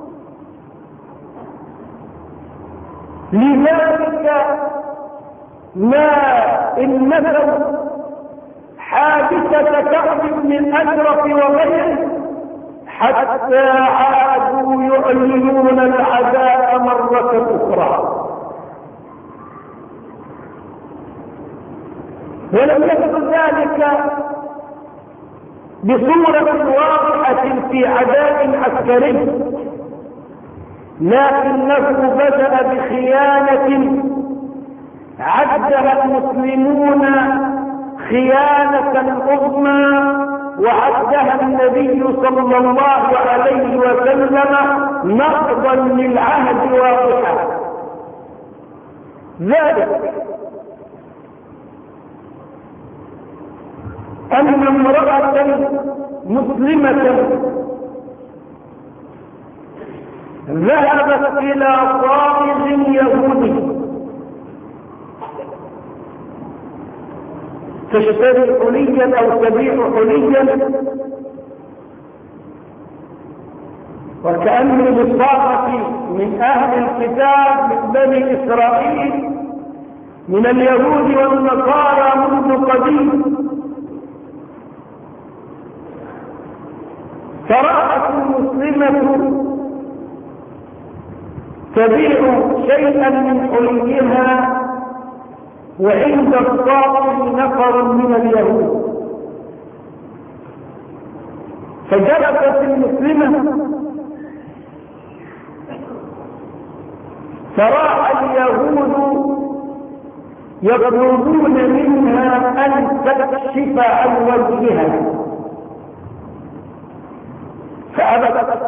لذلك ما إن نسوا حادثة كعب بن الأشرف وغيره حتى عادوا يعلنون العداء مرة أخرى. ولم يكن ذلك بصورة واضحة في عداء عسكري، لكنه بدأ بخيانة عدها المسلمون خيانة عظمى، وعدها النبي صلى الله عليه وسلم نقضا للعهد واضحا. ذلك أن امرأة مسلمة ذهبت إلى صائغ يهودي تشتري حليا أو تبيع حليا، وكأن البصارة من أهل الكتاب من بني إسرائيل من اليهود والنصارى منذ قديم، فرأت المسلمة تبيع شيئا من حليها وعند الصائغ نفر من اليهود، فجلست المسلمة فراى اليهود يطلبون منها ان تكشف عن وجهها فأبت،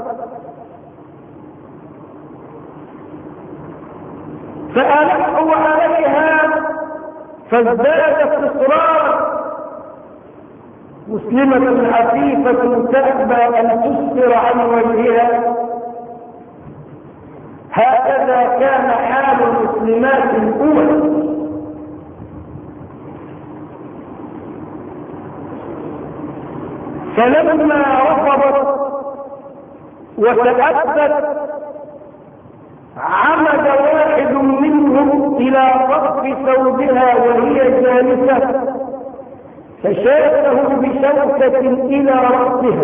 فألحوا عليها فازدادت إصرارا، مسلمة عفيفة تأبى أن تسفر عن وجهها. هكذا كان حال المسلمات الأولى. فلما رفضت وتأبت عمد واحد منهم إلى طرف ثوبها وهي جالسة فشاته بشوكة إلى رأسها،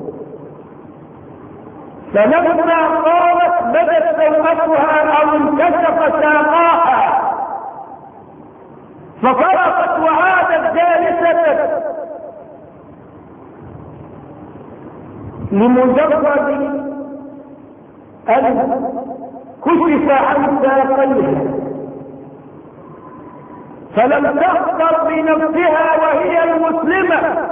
فلما قالت بدت سوءتها أو انكشف ساقاها ففرقت وعادت جالسة لمجرد أن كشف عن ساقيها، فلم تخطر بنفسها وهي المسلمة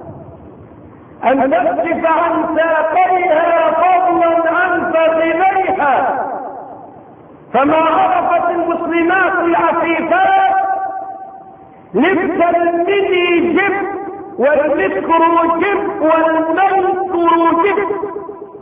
أن تكشف عن ساقيها فضلا عن فخذيها، فما عرفت المسلمات العفيفات لبس المني جب والمكر جب والمنكر جب،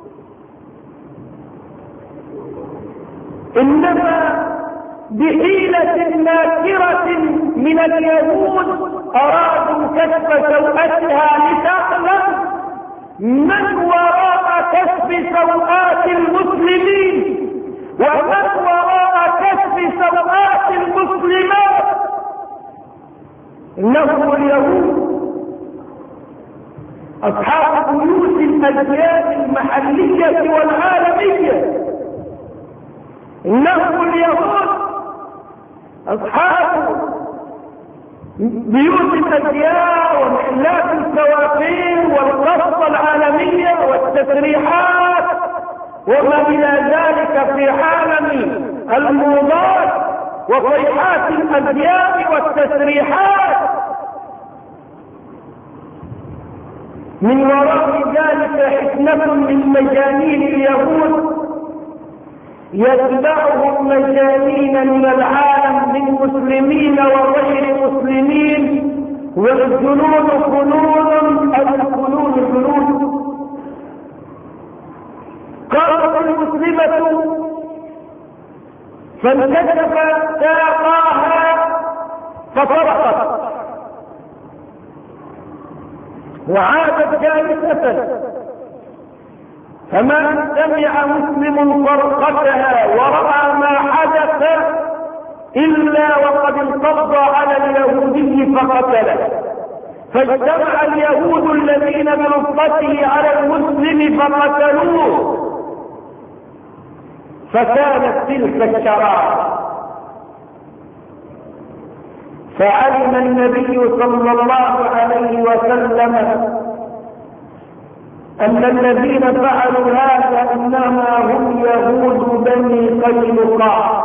إنما بحيلة ماكرة من اليهود أرادوا كشف سوءتها لتعلم من وراء كشف سوءات المسلمين ومن وراء كشف سوءات المسلمات. إنهم اليهود أصحاب بيوت الأديان المحلية والعالمية، إنهم اليهود أصحاب بيوت الأزياء ومحلات السوافين والقصة العالمية والتسريحات وما إلى ذلك في عالم الموضات وصيحات الأزياء والتسريحات. من وراء ذلك حكمة من مجانين اليهود يتبعهم مجانين من العالم من مسلمين وغير مسلمين، والجنون فنون الفنون جنون. قالت المسلمة فانكشفت ساقاها ففرقت وعادت جالسة، فما سمع مسلم فرقتها ورأى ما حدث إلا وقد انقض على اليهودي فقتله، فاجتمع اليهود الذين برفقته على المسلم فقتلوه، فكانت تلك الشرارة. فعلم النبي صلى الله عليه وسلم أن الذين فعلوا هذا إنما هم يهود بني قينقاع،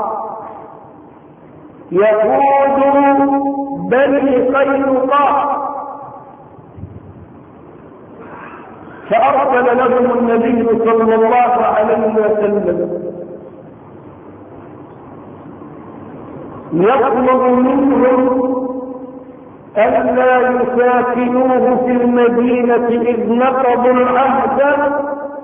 يهود بني قينقاع. فأرسل لهم النبي صلى الله عليه وسلم يطلب منهم ألا يساكنوه في المدينة إذ نقضوا العهد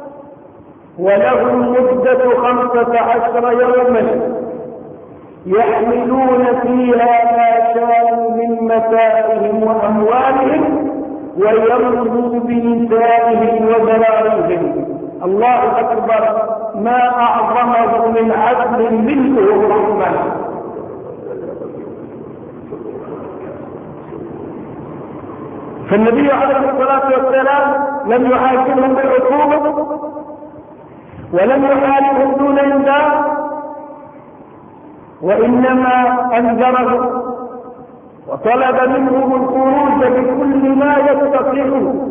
ولهم مدة 15 يوما يحملون فيها ما شاءوا من متاعهم وأموالهم ويرضوا بنسائهم وذراريهم. الله أكبر، ما أعظمه من عدل منه الرحمن. فالنبي عليه الصلاة والسلام لم يعاجلهم بالعقوبة ولم يحاربهم دون إنذار، وإنما أنذرهم وطلب منهم الخروج بكل ما يستطيعون،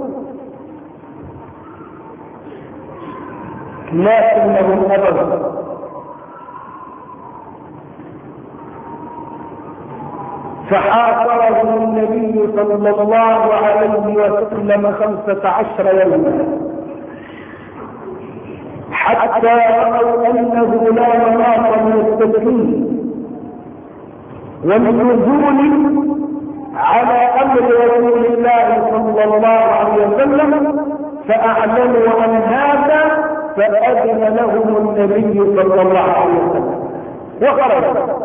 لكنهم أبوا. فحاصرهم النبي صلى الله عليه وسلم 15 يوما حتى رأوا أنه لا مناص من التسليم والنزول على أمر رسول الله صلى الله عليه وسلم، فأعلنوا عن هذا فأذن لهم النبي صلى الله عليه وسلم وخرجوا.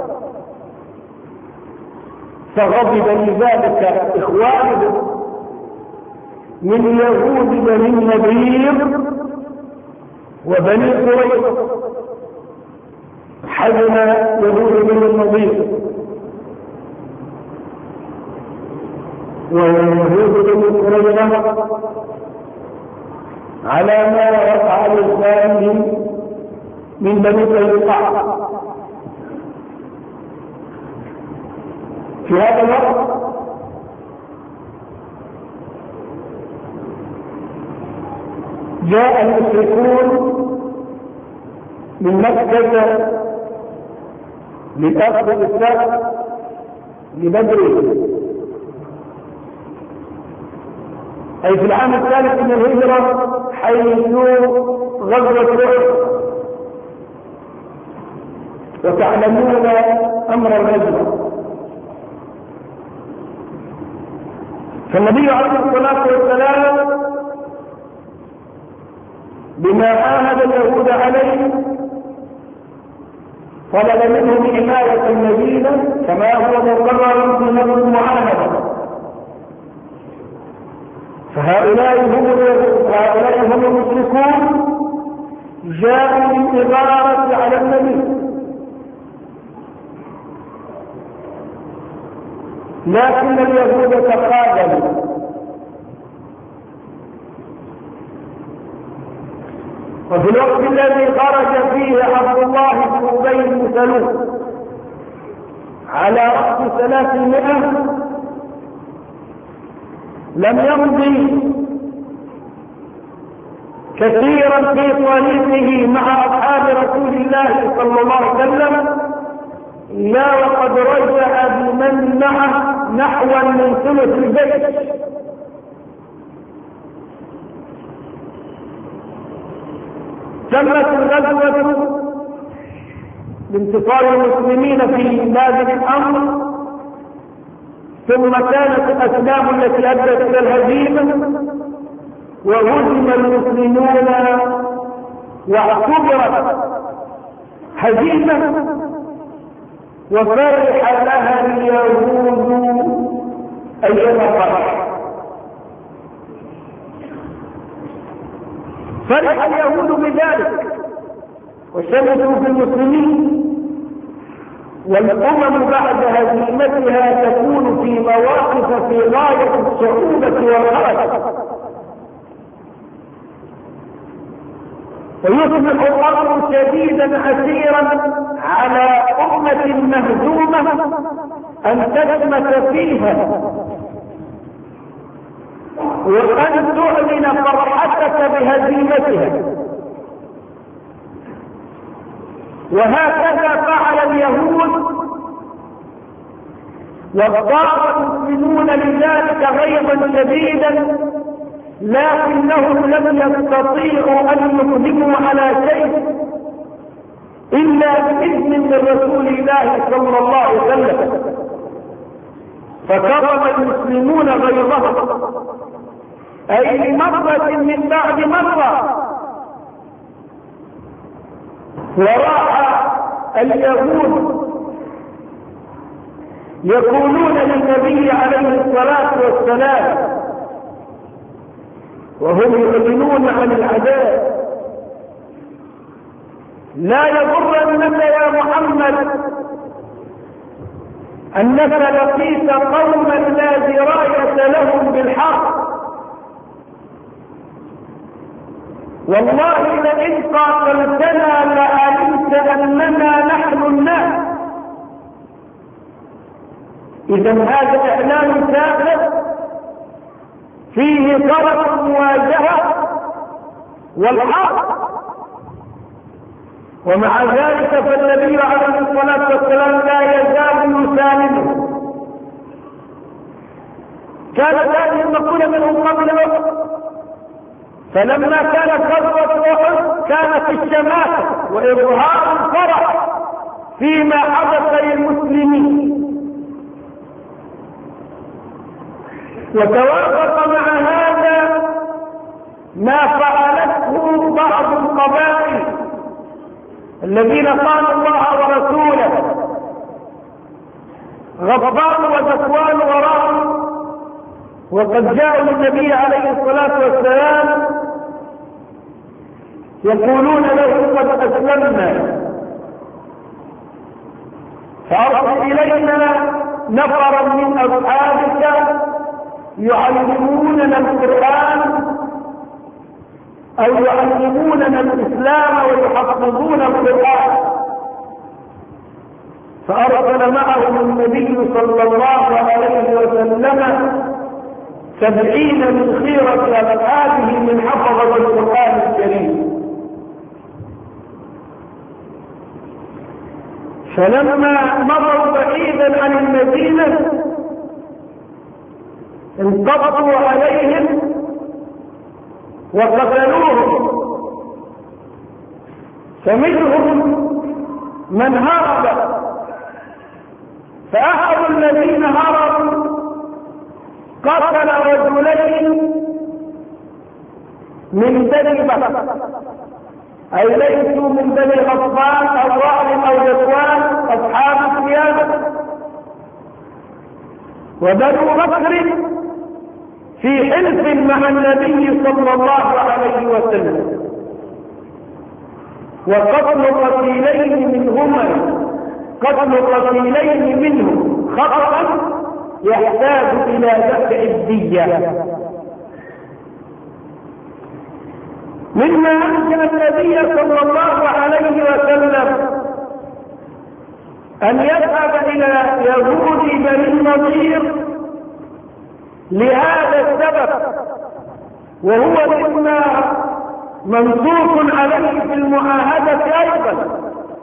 فغضب لذلك إخوانه من يهود بني النضير وبني قريظة، حزن يهود بني النضير ويهود بني قريظة على ما يفعل الثاني من بني قينقاع. في هذا الوقت جاء المشركون من مكة لأخذ الإسلام لبدر، أي في العام الثالث من الهجرة، حيث غزوة أحد. وتعلمون أمر الهجرة. فالنبي عليه الصلاة والسلام بما عاهد اليهود عليه طلب منهم حماية المدينة كما هو مقرر في نص المعاهدة. فهؤلاء هم المشركون جاءوا للإغارة على النبي، لكن اليهود تقابلوا وفي الوقت الذي خرج فيه عبد الله بن أبي بن سلول على رأس 300 لم يمضي كثيرا في طريقه مع أصحاب رسول الله صلى الله عليه وسلم لا وقد رجع بمن معه نحوا من ثلث البيت. تمت الغزوة بانتصار المسلمين في هذا الأمر، ثم كانت الأسباب التي أدت إلى الهزيمة وهزم المسلمون واعتبرت هزيمة وفرح لها اليهود أيما فرح. فرح اليهود بذلك وشمسوا في المسلمين، والأمم بعد هزيمتها تكون في مواقف في غاية الصعوبة والحرج، ويصبح الأمر شديدا عسيرا على أمة مهزومة أن تثبت فيها وأن تعلن فرحتك بها عدتها. وهكذا فعل اليهود، واضطر المسلمون لذلك غيظا شديدا، لكنهم لم يستطيعوا ان يقدموا على شيء الا باذن من رسول الله صلى الله عليه وسلم، فكظم المسلمون غيظهم، اي مرة من بعد مرة. وراح اليهود يقولون للنبي عليه الصلاة والسلام وهم يعلنون عن العذاب: لا يغرنك يا محمد أنك لقيت قوما لا دراية لهم بالحق، والله لئن قاتلتنا لعلمت أننا نحن الناس. إذا هذا إعلان ثابت فيه طرف المواجهة والحق، ومع ذلك فالنبي عليه الصلاة والسلام لا يزال يسالمه. كانت هذه المقولة منهم قبل وقت، فلما كانت غزوة أحد كانت الشماتة وإظهار الفرح فيما حدث للمسلمين. وتوافق مع هذا ما فعلته بعض القبائل الذين قالوا الله ورسوله، غضبان وذكوان وراء، وقد جاءوا للنبي عليه الصلاة والسلام يقولون له: قد أسلمنا، فأرسل إلينا نفرا من أصحابك يعلموننا القرآن أو يعلموننا الإسلام ويحفظون القرآن. فأرسل معهم النبي صلى الله عليه وسلم 70 من خيرة أصحابه من حفظة القرآن الكريم. فلما مروا بعيدا عن المدينة انقضوا عليهم وقتلوهم، فمنهم من هرب، فأحد الذين هربوا قتل رجلين من بني بكر، أي ليسوا من بني غطفان أو رعل أو ذكوان أصحاب الثياب، وبنو بكر في حلف مع النبي صلى الله عليه وسلم، وقتل قتيلين منهم خطأ يحتاج إلى دفع الدية. مما أنشأ النبي صلى الله عليه وسلم أن يذهب إلى يهود بني النضير لهذا السبب، وهو مما منصوص عليه في المعاهدة أيضا.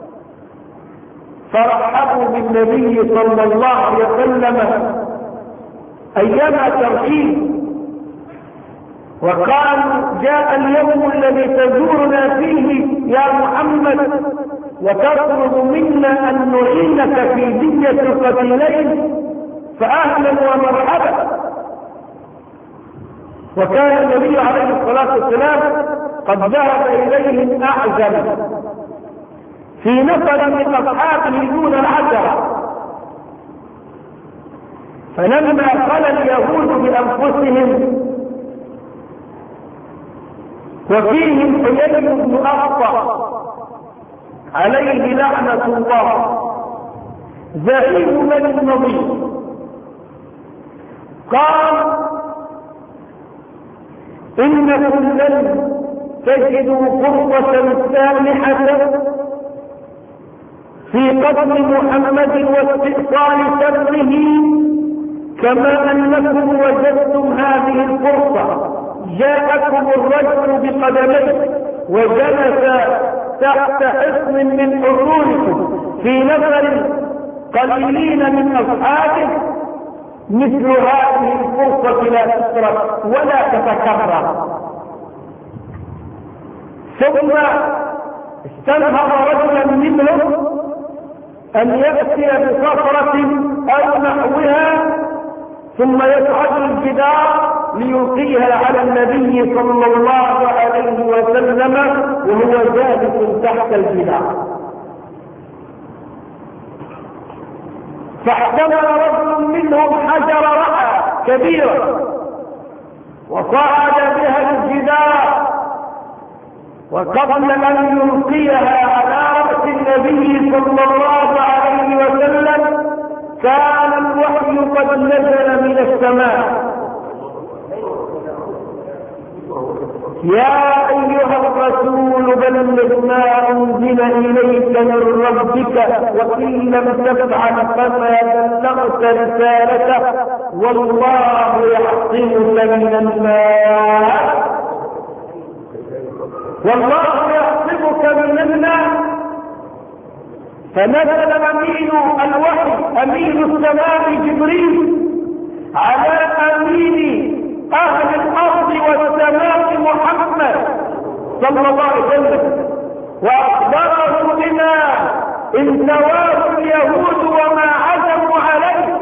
فرحبوا بالنبي صلى الله عليه وسلم أيما ترحيب، وقالوا: جاء اليوم الذي تزورنا فيه يا محمد وتطلب منا أن نعينك في دية القتيلين، فأهلا ومرحبا. وكان النبي عليه الصلاة والسلام قد ذهب إليهم أعزم في نفر من أصحابه دون العشرة. فلما خلا اليهود بأنفسهم وفيهم حيي بن أخطأ عليه لعنة الله زعيم بني النضير، قال: إنكم لن تجدوا فرصة سامحة في قتل محمد واستئصال سره كما أنكم وجدتم هذه الفرصة. جاءكم الرجل بقدميه وجلس تحت حصن من حصونكم في نفر قليلين من أصحابه، مثل هذه الفرصة لا تترك ولا تتكرر. ثم استنهض رجلا منهم أن يأتي بصخرة أو نحوها ثم يصعد الجدار ليلقيها على النبي صلى الله عليه وسلم وهو جالس تحت الجدار. فاحتمل رجل منهم حجر رأى كبيرا وصعد بها الجدار، وقبل أن يلقيها على رأس النبي صلى الله عليه وسلم كان الوحي قد نزل من السماء: يا أيها الرسول بلغ ما أنزل إليك من ربك وإن لم تفعل فما بلغت رسالته والله يعصمك من الناس. والله يعصمك من الناس. فنزل أمين الوحي أمين السماء جبريل على أمين أهل الأرض والسماء محمد صلى الله عليه وسلم، وأخبره بما انتواه اليهود وما عزموا عليه.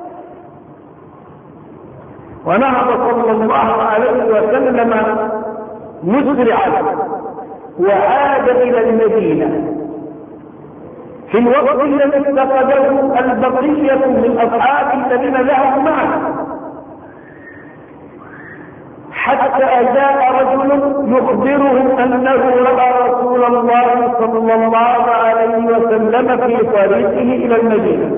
ونهض صلى الله عليه وسلم مسرعا وعاد إلى المدينة في الوقت الذي افتقده البقية من أصحاب الذين ذهبوا معه، حتى جاء رجل يخبرهم أنه رأى رسول الله صلى الله عليه وسلم في طريقه إلى المدينة.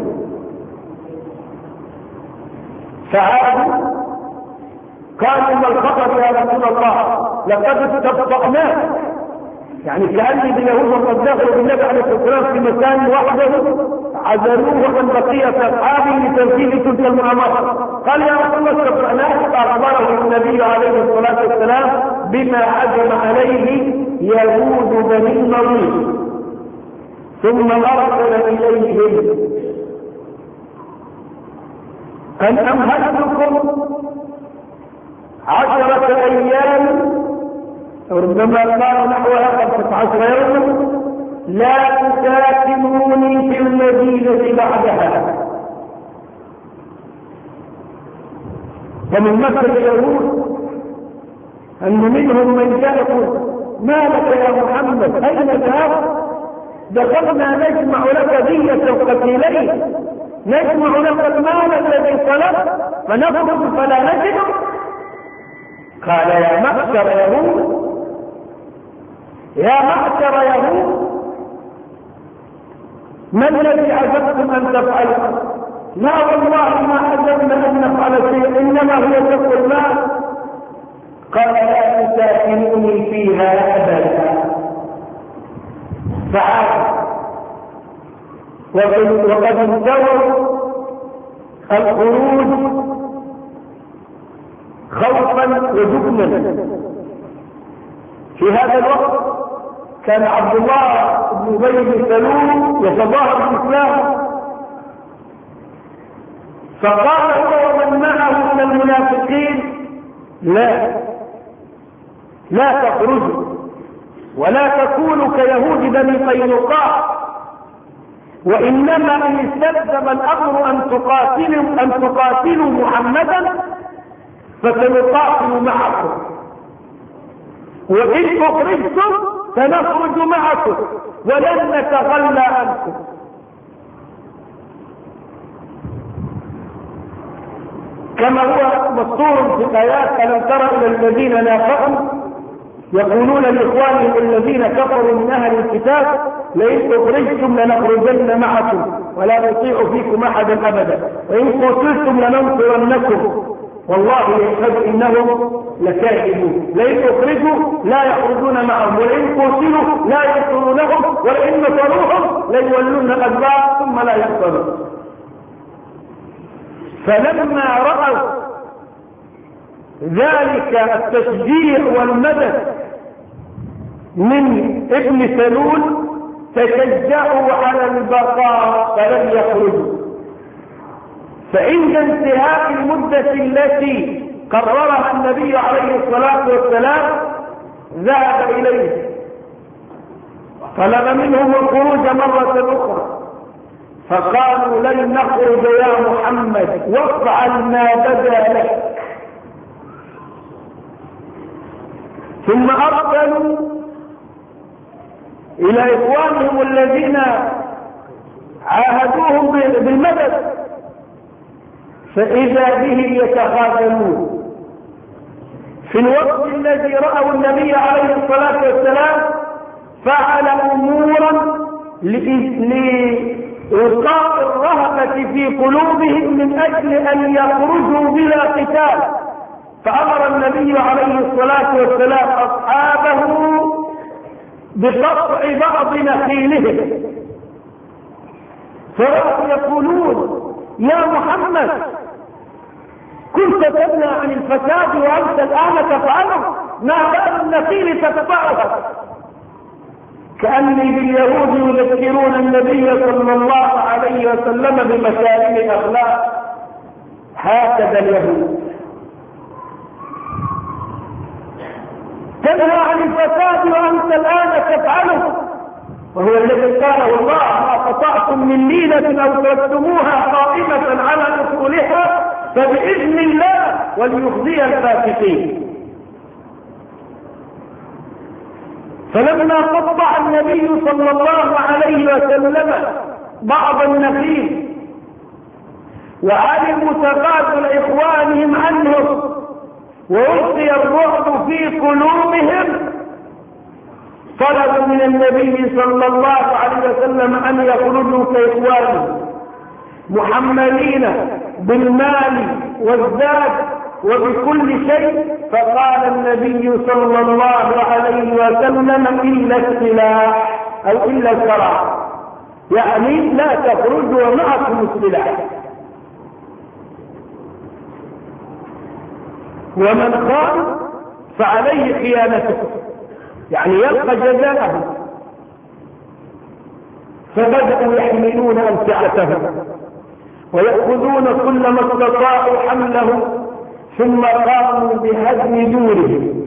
فعادوا قالوا: ما الخطر يا رسول الله؟ لقد استبطأناه. يعني كأن اليهود قد دخلوا بالنبي عليه الصلاة والسلام في مكان وحده، عزلوه عن بقية أصحابه لتنفيذ تلك المؤامرة. قال: يا رسول الله استبطأناه. فأخبره النبي عليه الصلاة والسلام بما عزم عليه يهود بني النضير، ثم أرسل إليهم أن أمهلتكم 10 أيام، ربما قال نحوها 15 يوما، لا تساكنوني في المدينة بعدها. ومن مثل اليهود أن منهم من يقول: ما لك يا محمد؟ أين ذهبت؟ دخلنا نجمع لك دية القتيلين، نجمع لك المال الذي طلبت فنخرج فلا نجده. قال: يا معشر يهود، يا معشر يهود، ما الذي عزمتم أن تفعلوا؟ لا والله ما عزمنا أن نفعل شيء، إنما هو سفك المال. قال: لا تساكنوني فيها أبدا. فعاد وقد انتهوا الخروج خوفا وجبنا. في هذا الوقت كان عبد الله بن أبي بن سلول يتظاهر بالإسلام، فقال هو ومن معه من المنافقين: لا تخرجوا ولا تكونوا كيهود بني قينقاع، وإنما إن استلزم الأمر أن تقاتلوا محمدا فسنقاتل معكم، وإن أخرجتم سنخرج معكم ولن نتخلى عنكم. كما هو مسطور في آيات: ألم تر إلى الذين نافقوا يقولون لإخوانهم الذين كفروا من أهل الكتاب: لئن أخرجتم لنخرجن معكم ولا نطيع فيكم أحدا أبدا وإن قتلتم لننصرنكم والله يشهد إنهم لكاذبون. لئن أخرجوا لا يخرجون معهم، ولئن قتلوا لا ينصرونهم، ولئن نصروهم ليولون الأدبار ثم لا ينصرون. فلما رأوا ذلك التشجيع والمدد من ابن سلول تشجعوا على البقاء فلم يخرجوا. فعند انتهاء المدة التي قررها النبي عليه الصلاة والسلام ذهب إليه طلب منهم الخروج مرة أخرى، فقالوا لن نخرج يا محمد وافعل ما بدا لك. ثم أرسلوا إلى إخوانهم الذين عاهدوهم بالمدد، فإذا به يتخاذلون. في الوقت الذي رأوا النبي عليه الصلاة والسلام فعل أمورا لإلقاء الرهبة في قلوبهم من أجل أن يخرجوا بلا قتال، فأمر النبي عليه الصلاة والسلام أصحابه بقطع بعض نخيلهم، فرأوا يقولون يا محمد كنت تنهى عن الفساد وأنت الآن تفعله، ما بال النخيل تقطعها؟ كأني باليهود يذكرون النبي صلى الله عليه وسلم بمكارم الأخلاق. هكذا اليهود تنهى عن الفساد وأنت الآن تفعله، وهو الذي قاله الله ما قطعتم من لينة أو تركتموها قائمة على أصولها فبإذن الله وليخزي الفاسقين. فلما قطع النبي صلى الله عليه وسلم بعض النخيل وعلموا تقاتل إخوانهم عنهم وألقي الرعب في قلوبهم، طلبوا من النبي صلى الله عليه وسلم أن يخرجوا كإخوانهم محملين بالمال والزاد وبكل شيء، فقال النبي صلى الله عليه وسلم إلا السلاح أو إلا السراح، يعني لا تخرجوا ومعكم السلاح. ومن خان فعليه خيانته، يعني يلقى جزاءه. فبدأوا يحملون أمتعتهم ويأخذون كل ما استطاعوا حمله، ثم قاموا بهدم دورهم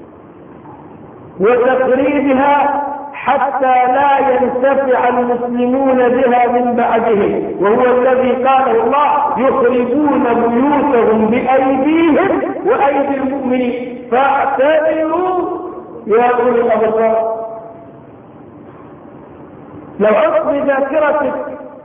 وتخريبها حتى لا ينتفع المسلمون بها من بعدهم، وهو الذي قاله الله يخربون بيوتهم بأيديهم وأيدي المؤمنين فاعتبروا يا أولي الأبصار. لو أصل ذاكرتك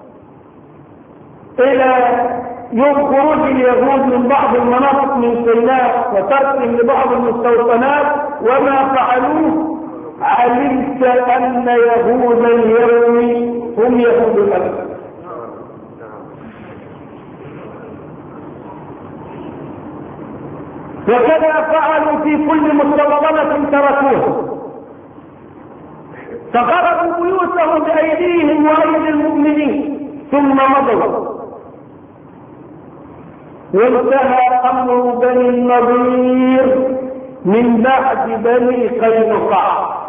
إلى يوم خروج اليهود من بعض المناطق من سيناء وتركهم لبعض المستوطنات وما فعلوه، علمت أن يهود اليوم هم يهود الأبد. وكذا فعلوا في كل مستوطنة تركوه، فخربوا بيوتهم بأيديهم وأيدي المؤمنين ثم مضوا. وانتهى أمر بني النضير من بعد بني قينقاع،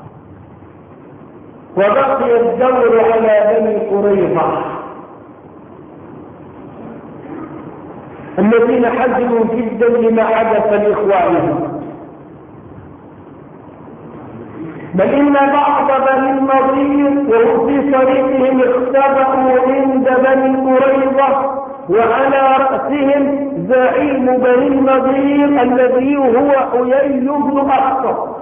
وبقي الدور على بني قريظة الذين حزنوا جدا لما حدث لإخوانهم، بل إن بعض بني النضير وهم في طريقهم اختبأوا عند بني قريظة، وعلى رأسهم زعيم بني النضير الذي هو حيي بن أخطب.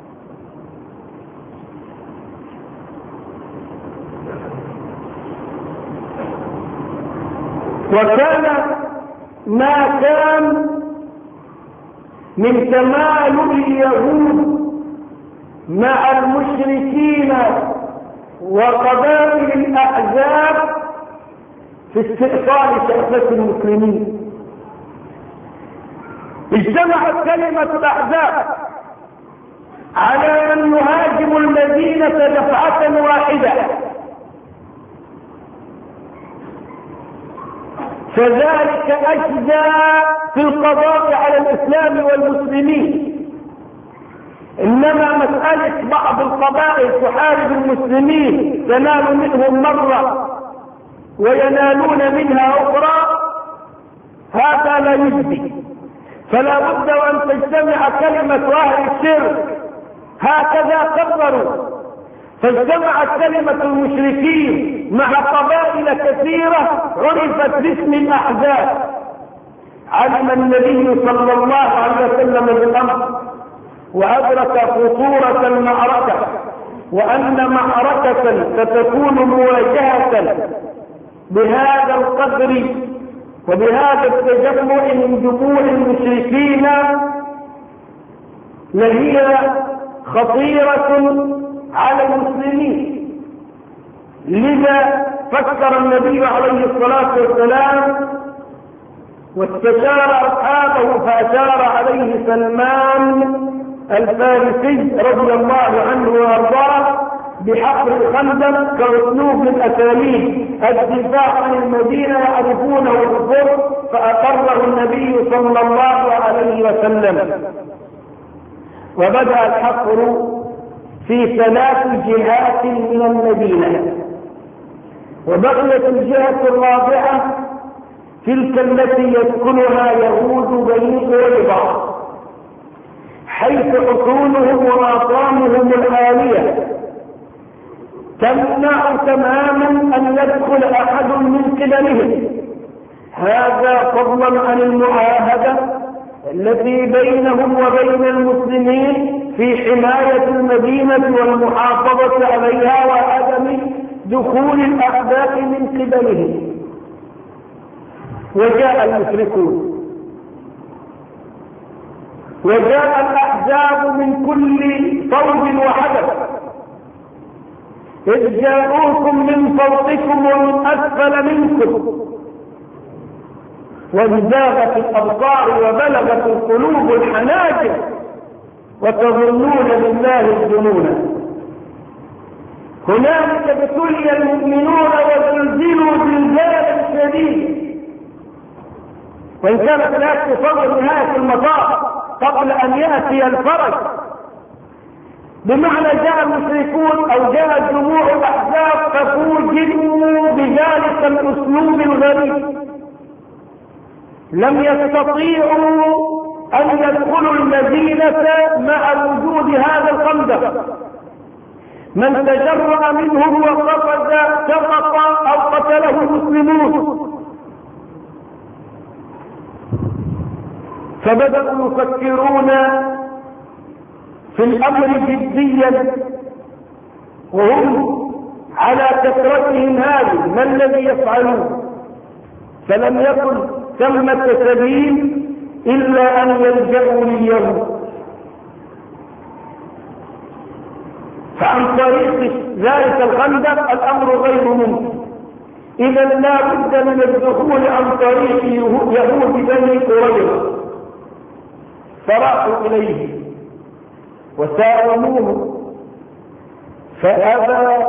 وكان ما كان من تمالؤ اليهود مع المشركين وقبائل الأحزاب في استئصال شأفة المسلمين. اجتمعت كلمة الأحزاب على أن يهاجموا المدينة دفعة واحدة، كذلك أجدى في القضاء على الإسلام والمسلمين. إنما مسألة بعض القبائل تحارب المسلمين تنال منهم مرة وينالون منها أخرى، هذا لا يجدي. فلا بد أن تجتمع كلمة أهل الشرك، هكذا قرروا، فاجتمعت كلمة المشركين مع قبائل كثيرة عرفت باسم الأحزاب. علم النبي صلى الله عليه وسلم بالأمر وأدرك خطورة المعركة، وأن معركة ستكون مواجهة بهذا القدر وبهذا التجمع من جموع المشركين لهي خطيرة على المسلمين. لذا فكر النبي عليه الصلاة والسلام واستشار أصحابه، فأشار عليه سلمان الفارسي رضي الله عنه وارضاه بحفر الخندق كأسلوب من أساليب الدفاع عن المدينة يعرفونه بالضبط، فأقره النبي صلى الله عليه وسلم. وبدأ الحفر في 3 جهات من المدينة، وبقيت الجهة الرابعة تلك التي يسكنها يهود بني قريظة، حيث حصونهم ومقامهم العالية تمنع تماما أن يدخل أحد من قبلهم. هذا فضلا عن المعاهدة التي بينهم وبين المسلمين في حماية المدينة والمحافظة عليها وعدم دخول الأعداء من قبلهم. وجاء المشركون وجاء الأحزاب من كل صوب وحدث، إذ جاءوكم من فوقكم ومن أسفل منكم، وانزاغت الأبصار وبلغت القلوب الحناجر وتظنون بالله الظنون. هنالك ابتلي المؤمنون وزلزلوا زلزالا شديدا، وإن كانت لا تصور نهاية المطاف قبل أن يأتي الفرج، بمعنى جاء المشركون أو جاء جموع الأحزاب ففوجئوا بذلك الأسلوب الغريب، لم يستطيعوا أن يدخلوا المدينة مع وجود هذا الخندق. من تجرأ منهم وقفز سقط أو قتله المسلمون. فبدأوا يفكرون في الأمر جديا، وهم على كثرتهم هذه ما الذي يفعلون؟ فلم يكن ثمة سبيل إلا أن يلجأوا لليهود، فعن طريق ذلك الخندق الأمر غير ممكن. إذا لا بد من الدخول عن طريق يهود بني قريظة، فراحوا إليه وساوموه، فأبى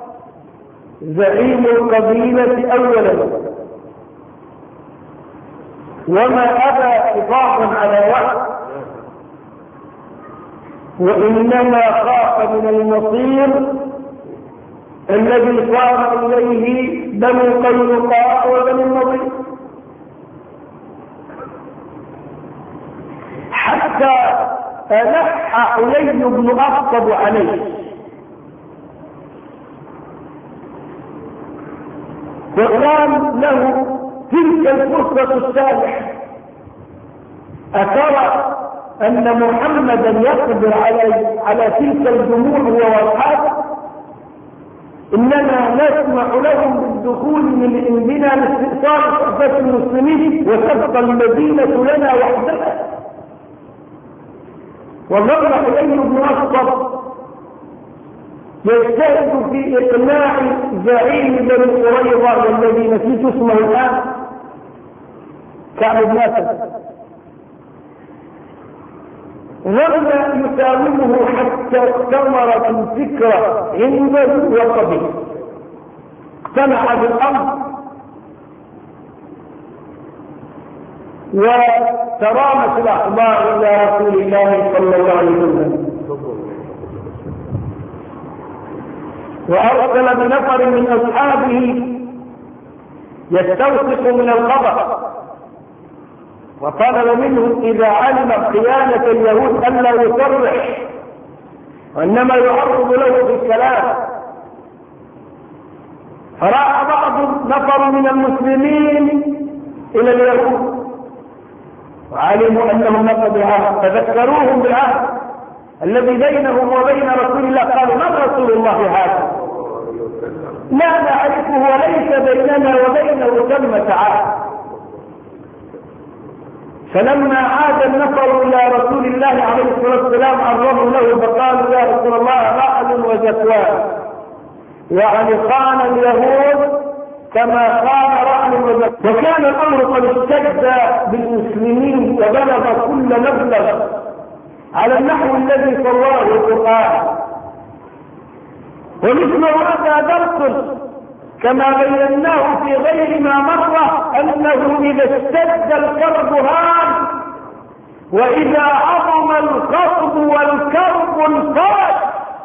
زعيم القبيلة أولا، وما أبى حفاظا على وعد، وإنما خاف من المصير الذي صار إليه بنو قينقاع وبني النضير، حتى ألح حيي بن أخطب عليه وقال له تلك الفرصة السابحة، أترى أن محمدا يقدر على تلك الجموع واصحابه؟ إننا نسمح لهم بالدخول من عندنا لاستئصال صحبة المسلمين وتبقى المدينة لنا وحدها. وظل حيي بن أخطب يجتهد في إقناع زعيم بني قريظة والذي نسيت اسمه الآن، كعب بن أسد، ظل يساومه حتى استمرت الفكرة عنده وقبل، اقتنع بالأمر وكرامة الأخبار إلى رسول الله صلى الله عليه وسلم. وأرسل بنفر من أصحابه يستوثق من الخبر، وطلب منه إذا علم خيانة اليهود ألا يصرح، وإنما يعرض له في الكلام. فراح نفر من المسلمين إلى اليهود وعلموا أنهم نقضوا العهد، فذكروهم بالعهد الذي بينهم وبين رسول الله. قالوا: من رسول الله هذا؟ لا نعرفه وليس بيننا وبينه ثمة عهد. فلما عاد النفر إلى رسول الله عليه الصلاة والسلام عرضوا له فقالوا: يا رسول الله، رعد وزكوان، يعني خان اليهود كما خان رعد وزكوان. وكان الأمر قد اشتد بالمسلمين وبلغ كل مبلغ على النحو الذي صلاه القرآن. ومثل هذا درس كما بيناه في غير ما مرة، أنه إذا اشتد الكرب هان، وإذا عظم الخطب والكرب انفرج.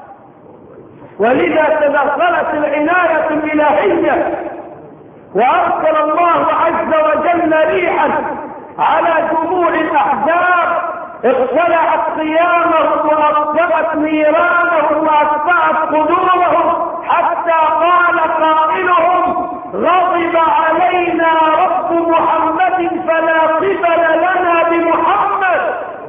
ولذا تدخلت العناية الإلهية، وأرسل الله عز وجل ريحا على جموع الأحزاب اقتلعت قيامهم وأطفأت نيرانهم وأتبعت قدورهم، حتى قال قائلهم: غضب علينا رب محمد فلا قبل لنا بمحمد.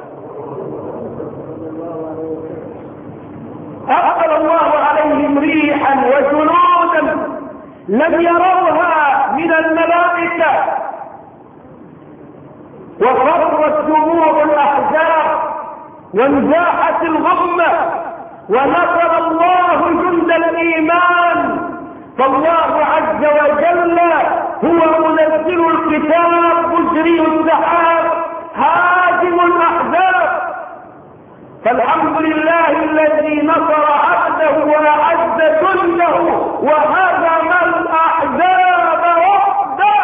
أرسل الله عليهم ريحا وجنودا لم يروها من الملائكة، وفرت دموع الأحزاب وانزاحت الغمة، ونصر الله جند الإيمان. فالله عز وجل هو منزل الكتاب مجري السحاب هازم الأحزاب. فالحمد لله الذي نصر عبده وأعز جنده وهزم الأحزاب وحده.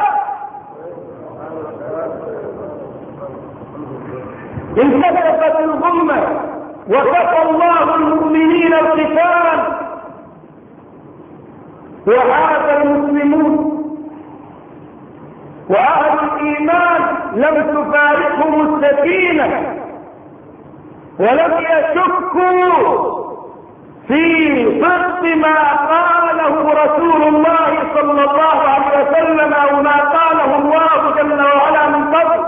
انكشفت الغمة وكفى الله المؤمنين القتال، وهذا المسلمون وأهل الإيمان لم تفارقهم السكينة، ولم يشكوا في صدق ما قاله رسول الله صلى الله عليه وسلم أو ما قاله الله جل وعلا من قبل.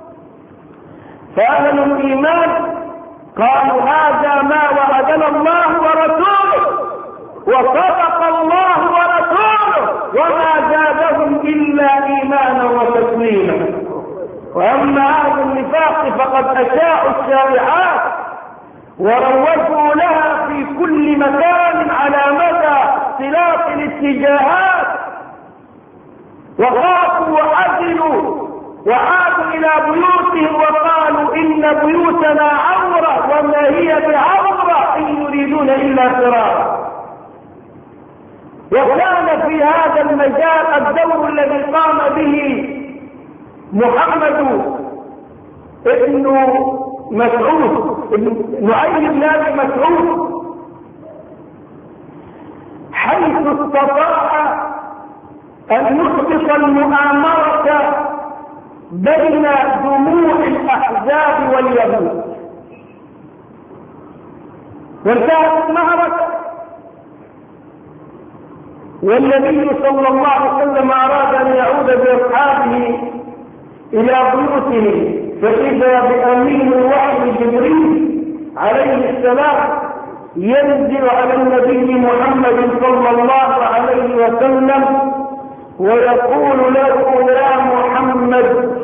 فأهل الإيمان قالوا: هذا ما وعدنا الله ورسوله، وصدق الله ورسوله، وما زادهم إلا إيمانا وتسليما. وأما أهل النفاق فقد أشاعوا الشائعات وروجوا لها في كل مكان على مدى اختلاف الاتجاهات، وخافوا وحزنوا وعادوا إلى بيوتهم وقالوا: إن بيوتنا عورة وما هي بعورة إن يريدون إلا فرارا. وكان في هذا المجال الدور الذي قام به محمد ابن مسعود نعيم بن ابي مسعود، حيث استطاع ان يحبط المؤامرة بين جموع الاحزاب واليهود، وانتهت المعركة. والنبي صلى الله عليه وسلم اراد ان يعود باصحابه الى بيوته، فاذا بامين الوحي جبريل عليه السلام ينزل على النبي محمد صلى الله عليه وسلم ويقول له: يا محمد،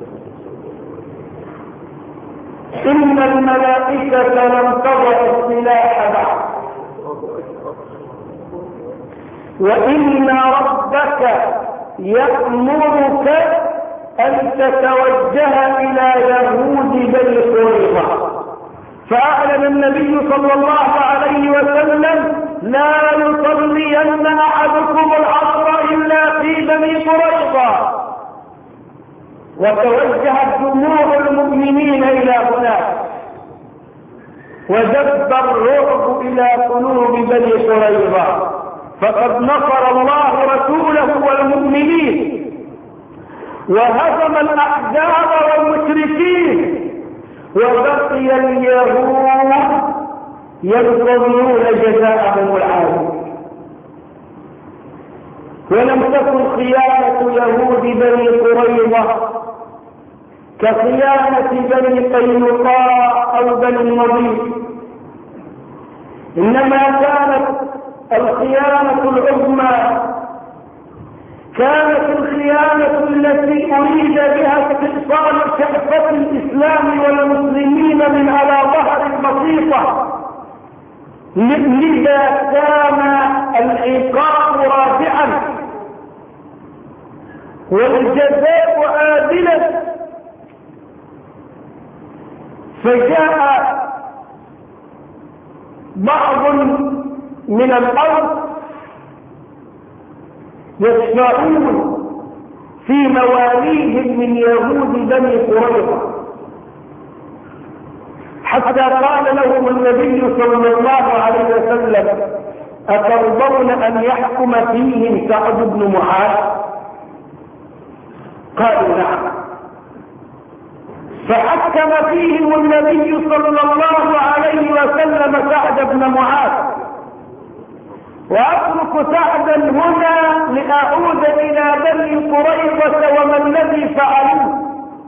ان الملائكة لم تضع السلاح بعد، وان ربك يأمرك أن تتوجه إلى يهود بني قريظة. فأعلن النبي صلى الله عليه وسلم: لا يصلين أحدكم العصر إلا في بني قريظة. وتوجهت دموع المؤمنين إلى هناك، ودب الرعب إلى قلوب بني قريظة، فقد نصر الله رسوله والمؤمنين وهزم الأحزاب والمشركين، وبقي اليهود ينتظرون جزاءهم العادل. ولم تكن خيانة يهود بني قريظة كخيانة بني قينقاع أو بني النضير، إنما كانت الخيانة العظمى كانت الخيانة التي أريد بها استئصال شأفة الإسلام والمسلمين من على ظهر البسيطة، لذا كان العقاب رافعا والجزاء عادلا. فجاء بعض من الأرض يشفعون في مواليهم من يهود بني قريظة، حتى قال لهم النبي صلى الله عليه وسلم: أترضون أن يحكم فيهم سعد بن معاذ؟ قالوا نعم. فحكم فيهم النبي صلى الله عليه وسلم سعد بن معاذ. وأترك سعدا هنا لأعود إلى بني قريظة وما الذي فعلوه.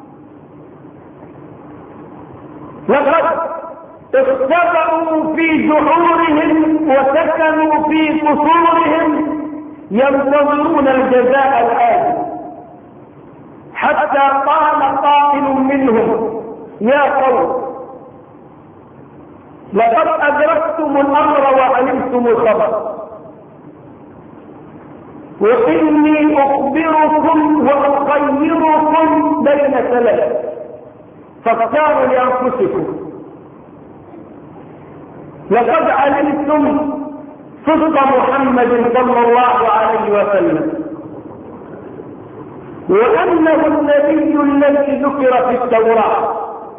لقد اختبأوا في جحورهم وسكنوا في قصورهم ينتظرون الجزاء الآتي، حتى قال قائل منهم: يا قوم، لقد أدركتم الأمر وعلمتم الخبر، وإني أخبركم وأخيركم بين ثلاث، فاختاروا لأنفسكم. لقد علمتم صدق محمد صلى الله عليه وسلم، وأنه النبي الذي ذكر في التوراة،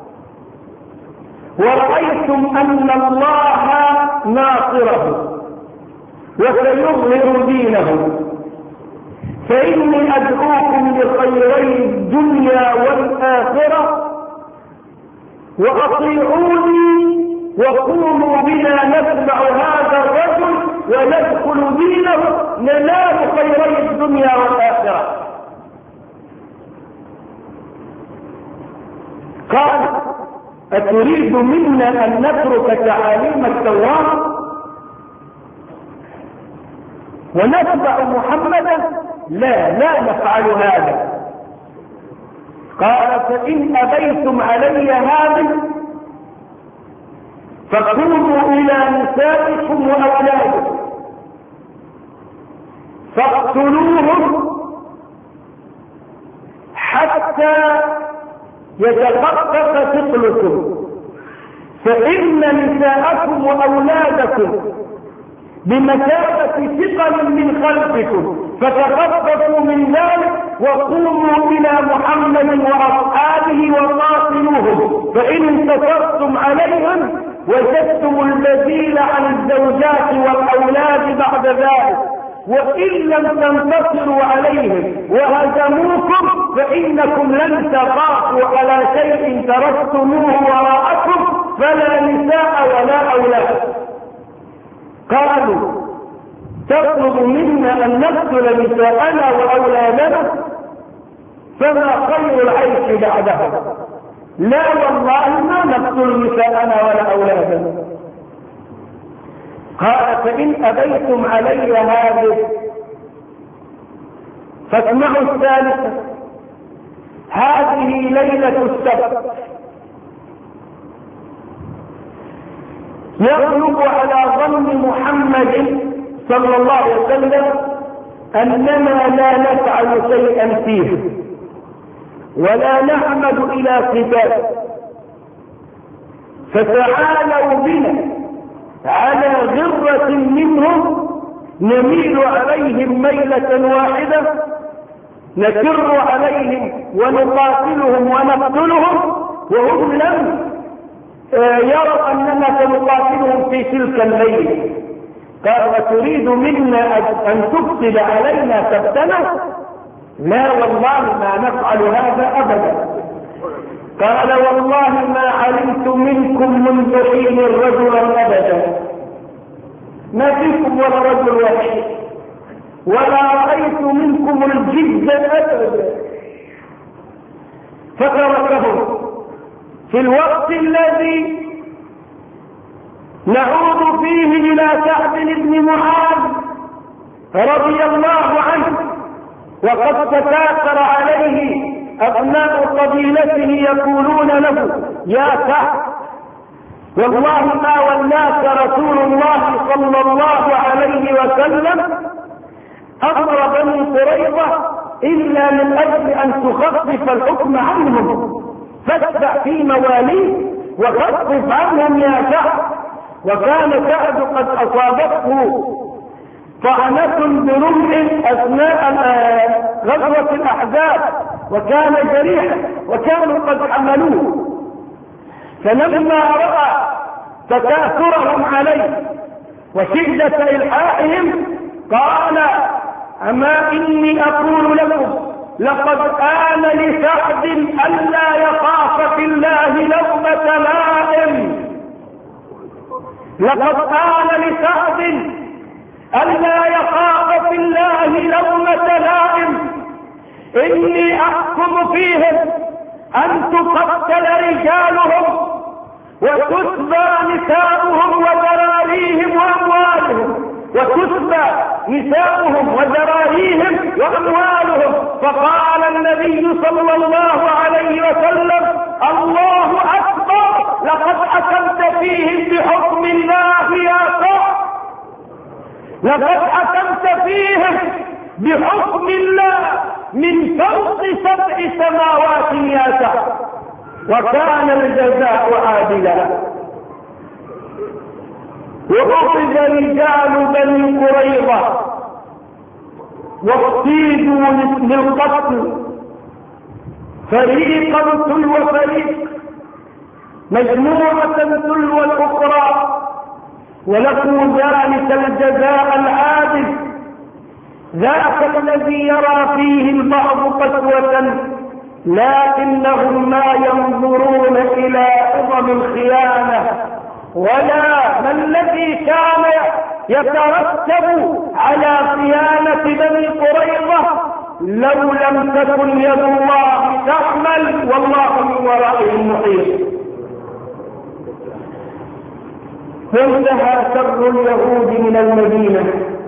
ورأيتم أن الله ناصره وسيظهر دينه، فإني أدعوكم لخيري الدنيا والآخرة، وأطيعوني وقوموا بنا نتبع هذا الرجل وندخل دينه ننال خيري الدنيا والآخرة. قال: أتريد منا أن نترك تعاليم التوراة ونتبع محمدا؟ لا نفعل هذا. قال: فإن أبيتم علي هذا فقوموا إلى نسائكم وأولادكم فاقتلوهم حتى يتخفف ثقلكم، فإن نساءكم وأولادكم بمثابة ثقل من خلفكم، فتخففوا من ذلك وقوموا إلى محمد وأصحابه وقاتلوهم، فإن انتصرتم عليهم وجدتم البديل عن الزوجات والأولاد بعد ذلك، وإن لم تنتصروا عليهم وهزموكم فإنكم لن تخافوا على شيء تركتموه وراءكم، فلا نساء ولا أولاد. قالوا: تطلب منا أن نقتل نساءنا وأولادنا؟ فما خير العيش بعدها؟ لا والله ما نقتل نساءنا ولا أولادنا. قال: فإن أبيتم علي هذه فاسمعوا الثالثة: هذه ليلة السبت، يغلب على ظن محمد صلى الله عليه وسلم أننا لا نفعل شيئا فيه ولا نعمد إلى قتال، فتعالوا بنا على غرة منهم نميل عليهم ميلة واحدة نسر عليهم ونقاتلهم ونقتلهم وهم لم يروا أننا سنقاتلهم في تلك الليل. قال أتريد منا أن تفسد علينا سبتنا؟ لا والله ما نفعل هذا أبدا. قال والله ما علمت منكم منذ حين رجلا أبدا، ما فيكم ولا رجل واحد، ولا رأيت منكم الجد أبدا. فتركهم في الوقت الذي نعود فيه إلى سعد بن معاذ رضي الله عنه، وقد تكاثر عليه أبناء قبيلته يقولون له يا سعد والله ما ولاك رسول الله صلى الله عليه وسلم أمر بني قريظة إلا من أجل أن تخفف الحكم عنهم، فاتبع في مواليه وخفف عنهم يا سعد. وكان سعد قد أصابته طعنة برمح أثناء غزوة الأحزاب، وكان جريحا وكانوا قد حملوه. فلما رأى تكاثرهم عليه وشدة إلحاحهم قال أما إني أقول لكم لقد آن لسعد ألا يخاف في الله لومة لائم، لقد آن لسعد ألا يخاف في الله لومة لائم. إني أحكم فيهم أن تقتل رجالهم وتسبى نساؤهم وذراريهم وأموالهم، وتسبى نساؤهم وذراريهم وأموالهم. فقال النبي صلى الله عليه وسلم الله أكبر، لقد حكمت فيهم بحكم الله يا سعد، لقد حكمت فيهم بحكم الله من فوق 7 سماوات يا سعد، وكان الجزاء عادلا. وأخذ رجال بني قريظة واصطيدوا للقتل، فريقا تلو فريق، مجموعة تلو الأخرى، ولكم ذلك الجزاء العادل. ذاك الذي يرى فيه البعض قسوة، لكنهم ما ينظرون إلى عظم الخيانة ولا ما الذي كان يترتب على خيانة بني قريظة. لو لم تكن يد الله تحمل والله من ورائهم محيط. وانتهى شر اليهود من المدينة،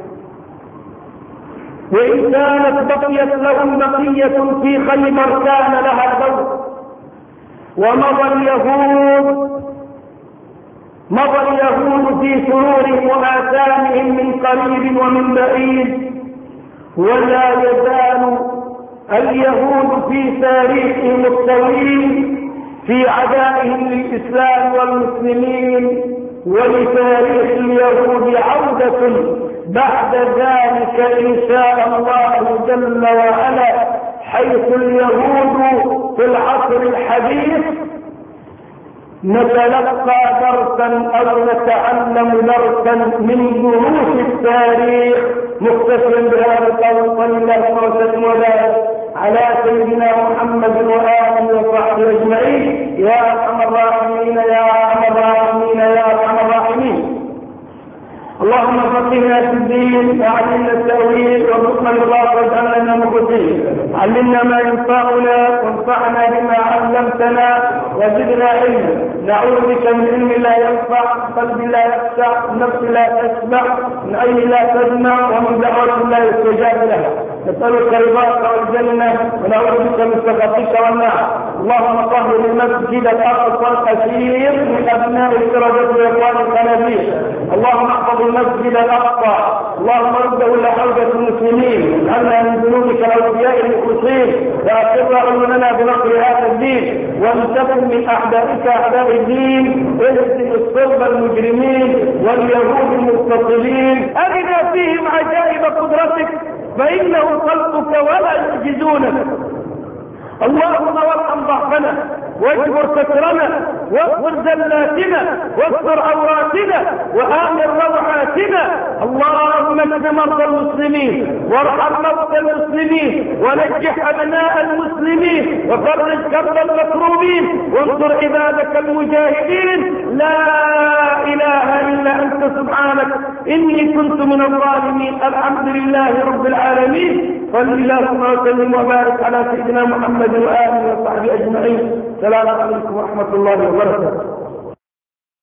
وإن كانت بقيت لهم بقية في خيبر كان لها دور. ومضى اليهود في سرورهم وآثامهم من قريب ومن بعيد، ولا يزال اليهود في تاريخهم الطويل في عدائهم للإسلام والمسلمين، ولتاريخ اليهود عودة بعد ذلك إن شاء الله جل وعلا، حيث اليهود في العصر الحديث نتلقى درسا أو نتعلم درسا من دروس التاريخ. مختصرا بهذا القول صلى الله وسلم وبارك على سيدنا محمد وآله وصحبه أجمعين. يا أرحم الراحمين يا أرحم الراحمين يا أرحم الراحمين. اللهم فقهنا في الدين وعلمنا التأويل وارزقنا الرضا واجعلنا مخلصين. علمنا ما ينفعنا وانفعنا بما علمتنا وزدنا علما. نعوذ بك من علم لا ينفع، قلب لا يخشع، نفس لا تشبع، من عين لا تجمع، ومن دعوة لا يستجاب لها. نسألك رضاك والجنة ونعوذ بك من سخطك والنار. اللهم طهر المسجد الأقصى الأثير من أبناء السردة وإخوان الخنازير. اللهم احفظ المسجد الأقصى، اللهم رده إلى حوزة المسلمين، اجعلنا من ذنوبك الأولياء المخلصين، وأقر عيوننا بنصر هذا الدين، وأن تكن من أعدائك أعداء الدين، اهزم الصلب المجرمين واليهود المتصلين. أرنا فيهم عجائب قدرتك فإنه خلقك ولا يعجزونك. اللهم وارحم ضعفنا واجبر كسرنا واغفر زلاتنا واستر عوراتنا وآمن روعاتنا. اللهم اشف مرضى المسلمين وارحم موتى المسلمين ونجح أبناء المسلمين وفرج كرب المكروبين وانصر عبادك المجاهدين. لا إله إلا أنت سبحانك إني كنت من الظالمين. الحمد لله رب العالمين. صلى الله وسلم وبارك على سيدنا محمد وآله وصحبه أجمعين. السلام عليكم ورحمة الله وبركاته.